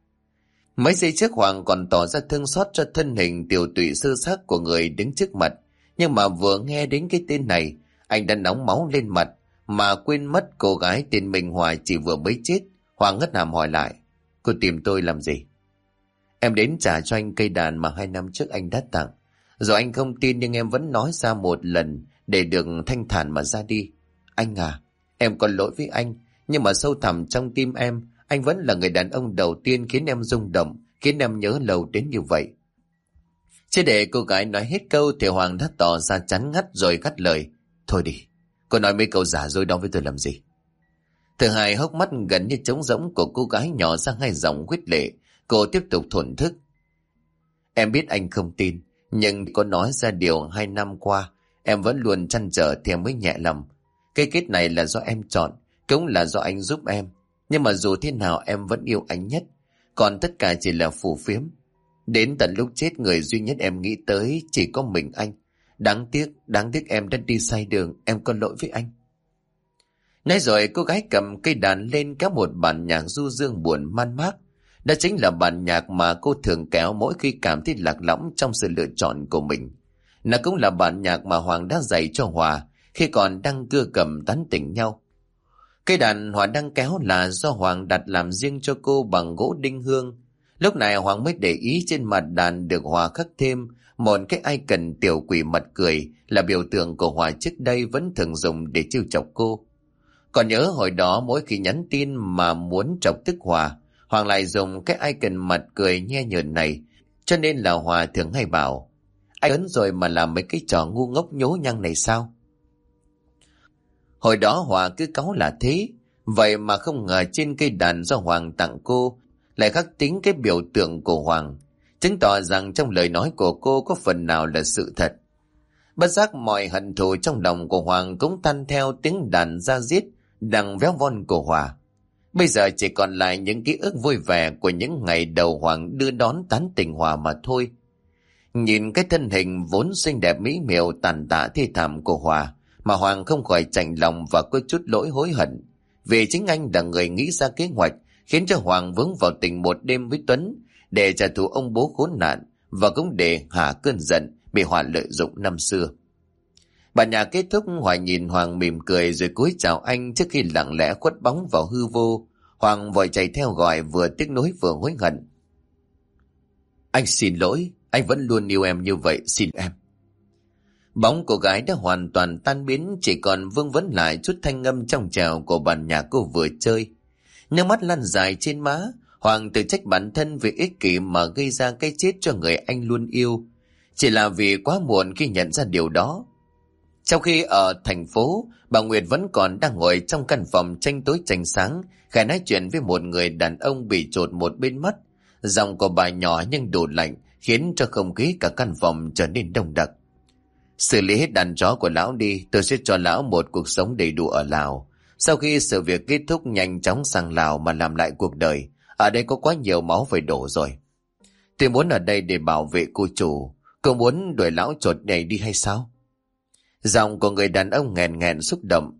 Mấy giây trước Hoàng còn tỏ ra thương xót cho thân hình tiều tụy sơ xác của người đứng trước mặt, nhưng mà vừa nghe đến cái tên này, anh đã nóng máu lên mặt, mà quên mất cô gái tên Minh Hòa chỉ vừa mới chết. Hoàng ngất hàm hỏi lại: cô tìm tôi làm gì? Em đến trả cho anh cây đàn mà 2 năm trước anh đã tặng. Rồi anh không tin nhưng em vẫn nói ra một lần để được thanh thản mà ra đi. Anh à, em có lỗi với anh, nhưng mà sâu thẳm trong tim em, anh vẫn là người đàn ông đầu tiên khiến em rung động, khiến em nhớ lâu đến như vậy. Chứ để cô gái nói hết câu thì Hoàng đã tỏ ra chán ngắt rồi gắt lời: thôi đi, cô nói mấy câu giả dối đó với tôi làm gì? Thứ hai, hốc mắt gần như trống rỗng của cô gái nhỏ ra 2 dòng huyết lệ. Cô tiếp tục thổn thức: em biết anh không tin, nhưng có nói ra điều 2 năm qua em vẫn luôn trăn trở thì em mới nhẹ lòng. Cái kết này là do em chọn, cũng là do anh giúp em. Nhưng mà dù thế nào em vẫn yêu anh nhất. Còn tất cả chỉ là phù phiếm. Đến tận lúc chết người duy nhất em nghĩ tới chỉ có mình anh. Đáng tiếc em đã đi sai đường, em có lỗi với anh. Nói rồi cô gái cầm cây đàn lên kéo một bản nhạc du dương buồn man mác. Đó chính là bản nhạc mà cô thường kéo mỗi khi cảm thấy lạc lõng trong sự lựa chọn của mình. Nó cũng là bản nhạc mà Hoàng đã dạy cho Hòa khi còn đang cưa cầm tán tỉnh nhau. Cây đàn Hòa đang kéo là do Hoàng đặt làm riêng cho cô bằng gỗ đinh hương. Lúc này Hoàng mới để ý trên mặt đàn được Hòa khắc thêm một cái icon tiểu quỷ mặt cười, là biểu tượng của Hòa trước đây vẫn thường dùng để trêu chọc cô. Còn nhớ hồi đó mỗi khi nhắn tin mà muốn chọc tức Hòa, Hoàng lại dùng cái icon mặt cười nhe nhờn này, cho nên là Hòa thường hay bảo: anh lớn rồi mà làm mấy cái trò ngu ngốc nhố nhăng này sao? Hồi đó Hòa cứ cáu là thế, vậy mà không ngờ trên cây đàn do Hoàng tặng cô lại khắc tính cái biểu tượng của Hoàng, chứng tỏ rằng trong lời nói của cô có phần nào là sự thật. Bất giác mọi hận thù trong lòng của Hoàng cũng tan theo tiếng đàn da diết đang véo von của Hòa. Bây giờ chỉ còn lại những ký ức vui vẻ của những ngày đầu Hoàng đưa đón tán tỉnh Hòa mà thôi. Nhìn cái thân hình vốn xinh đẹp mỹ miều tàn tạ thê thảm của Hòa, mà Hoàng không khỏi chạnh lòng và có chút lỗi hối hận. Vì chính anh là người nghĩ ra kế hoạch khiến cho Hoàng vướng vào tình một đêm với Tuấn để trả thù ông bố khốn nạn, và cũng để hả cơn giận bị Hòa lợi dụng năm xưa. Bản nhạc kết thúc, Hòa nhìn Hoàng mỉm cười rồi cúi chào anh trước khi lặng lẽ khuất bóng vào hư vô. Hoàng vội chạy theo gọi, vừa tiếc nuối vừa hối hận. Anh xin lỗi, anh vẫn luôn yêu em như vậy, xin em. Bóng cô gái đã hoàn toàn tan biến, chỉ còn vương vấn lại chút thanh âm trong trèo của bản nhạc cô vừa chơi. Nước mắt lăn dài trên má, Hoàng tự trách bản thân vì ích kỷ mà gây ra cái chết cho người anh luôn yêu. Chỉ là vì quá muộn khi nhận ra điều đó. Trong khi ở thành phố, bà Nguyệt vẫn còn đang ngồi trong căn phòng tranh tối tranh sáng, khẽ nói chuyện với một người đàn ông bị chột một bên mắt. Giọng của bà nhỏ nhưng đủ lạnh, khiến cho không khí cả căn phòng trở nên đông đặc. Xử lý hết đàn chó của lão đi, tôi sẽ cho lão một cuộc sống đầy đủ ở Lào. Sau khi sự việc kết thúc, nhanh chóng sang Lào mà làm lại cuộc đời. Ở đây có quá nhiều máu phải đổ rồi. Tôi muốn ở đây để bảo vệ cô chủ. Cô muốn đuổi lão chột này đi hay sao? Giọng của người đàn ông nghẹn nghẹn xúc động.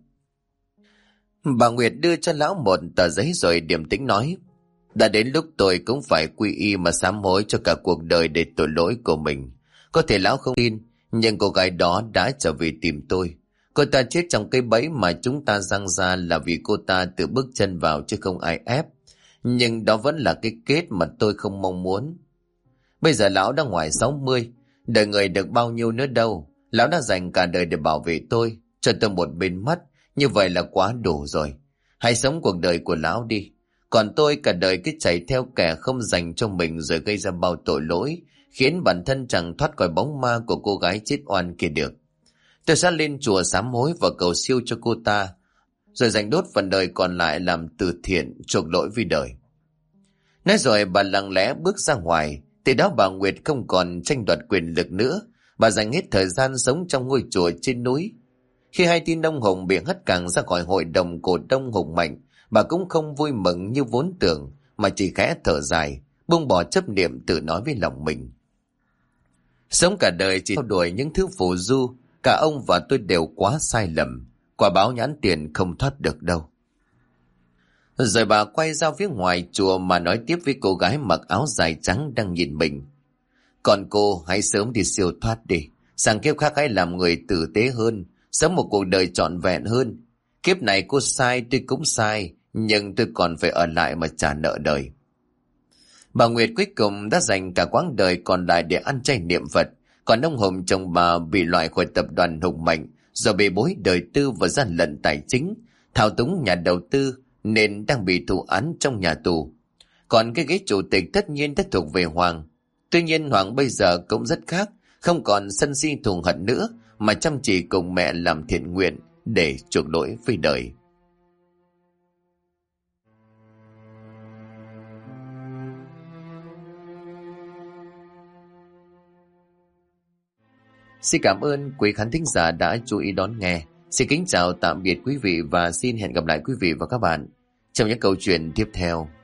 Bà Nguyệt đưa cho lão một tờ giấy rồi điềm tĩnh nói: đã đến lúc tôi cũng phải quy y mà sám hối cho cả cuộc đời để tội lỗi của mình. Có thể lão không tin, nhưng cô gái đó đã trở về tìm tôi. Cô ta chết trong cái bẫy mà chúng ta giăng ra là vì cô ta tự bước chân vào chứ không ai ép. Nhưng đó vẫn là cái kết mà tôi không mong muốn. Bây giờ lão đã ngoài 60, đời người được bao nhiêu nữa đâu. Lão đã dành cả đời để bảo vệ tôi, cho tôi một bên mắt, như vậy là quá đủ rồi. Hãy sống cuộc đời của lão đi. Còn tôi cả đời cứ chạy theo kẻ không dành cho mình rồi gây ra bao tội lỗi, khiến bản thân chẳng thoát khỏi bóng ma của cô gái chết oan kia được. Tôi sẽ lên chùa sám hối và cầu siêu cho cô ta, rồi dành đốt phần đời còn lại làm từ thiện chuộc lỗi vì đời. Nói rồi bà lặng lẽ bước ra ngoài. Từ đó bà Nguyệt không còn tranh đoạt quyền lực nữa. Bà dành hết thời gian sống trong ngôi chùa trên núi. Khi hay tin ông Hùng bị hất cẳng ra khỏi hội đồng cổ đông Hùng Mạnh, bà cũng không vui mừng như vốn tưởng, mà chỉ khẽ thở dài, buông bỏ chấp niệm, tự nói với lòng mình: sống cả đời chỉ theo đuổi những thứ phù du, cả ông và tôi đều quá sai lầm. Quả báo nhãn tiền không thoát được đâu. Rồi bà quay ra phía ngoài chùa mà nói tiếp với cô gái mặc áo dài trắng đang nhìn mình: còn cô hãy sớm đi siêu thoát đi, sang kiếp khác hãy làm người tử tế hơn, sống một cuộc đời trọn vẹn hơn. Kiếp này cô sai, tôi cũng sai, nhưng tôi còn phải ở lại mà trả nợ đời. Bà Nguyệt cuối cùng đã dành cả quãng đời còn lại để ăn chay niệm Phật. Còn ông Hùng chồng bà bị loại khỏi tập đoàn Hùng Mạnh do bê bối đời tư và gian lận tài chính, thao túng nhà đầu tư, nên đang bị thụ án trong nhà tù. Còn cái ghế chủ tịch tất nhiên đã thuộc về Hoàng. Tuy nhiên Hoàng bây giờ cũng rất khác, không còn sân si thù hận nữa, mà chăm chỉ cùng mẹ làm thiện nguyện để chuộc lỗi với đời. Xin cảm ơn quý khán thính giả đã chú ý đón nghe. Xin kính chào tạm biệt quý vị và xin hẹn gặp lại quý vị và các bạn trong những câu chuyện tiếp theo.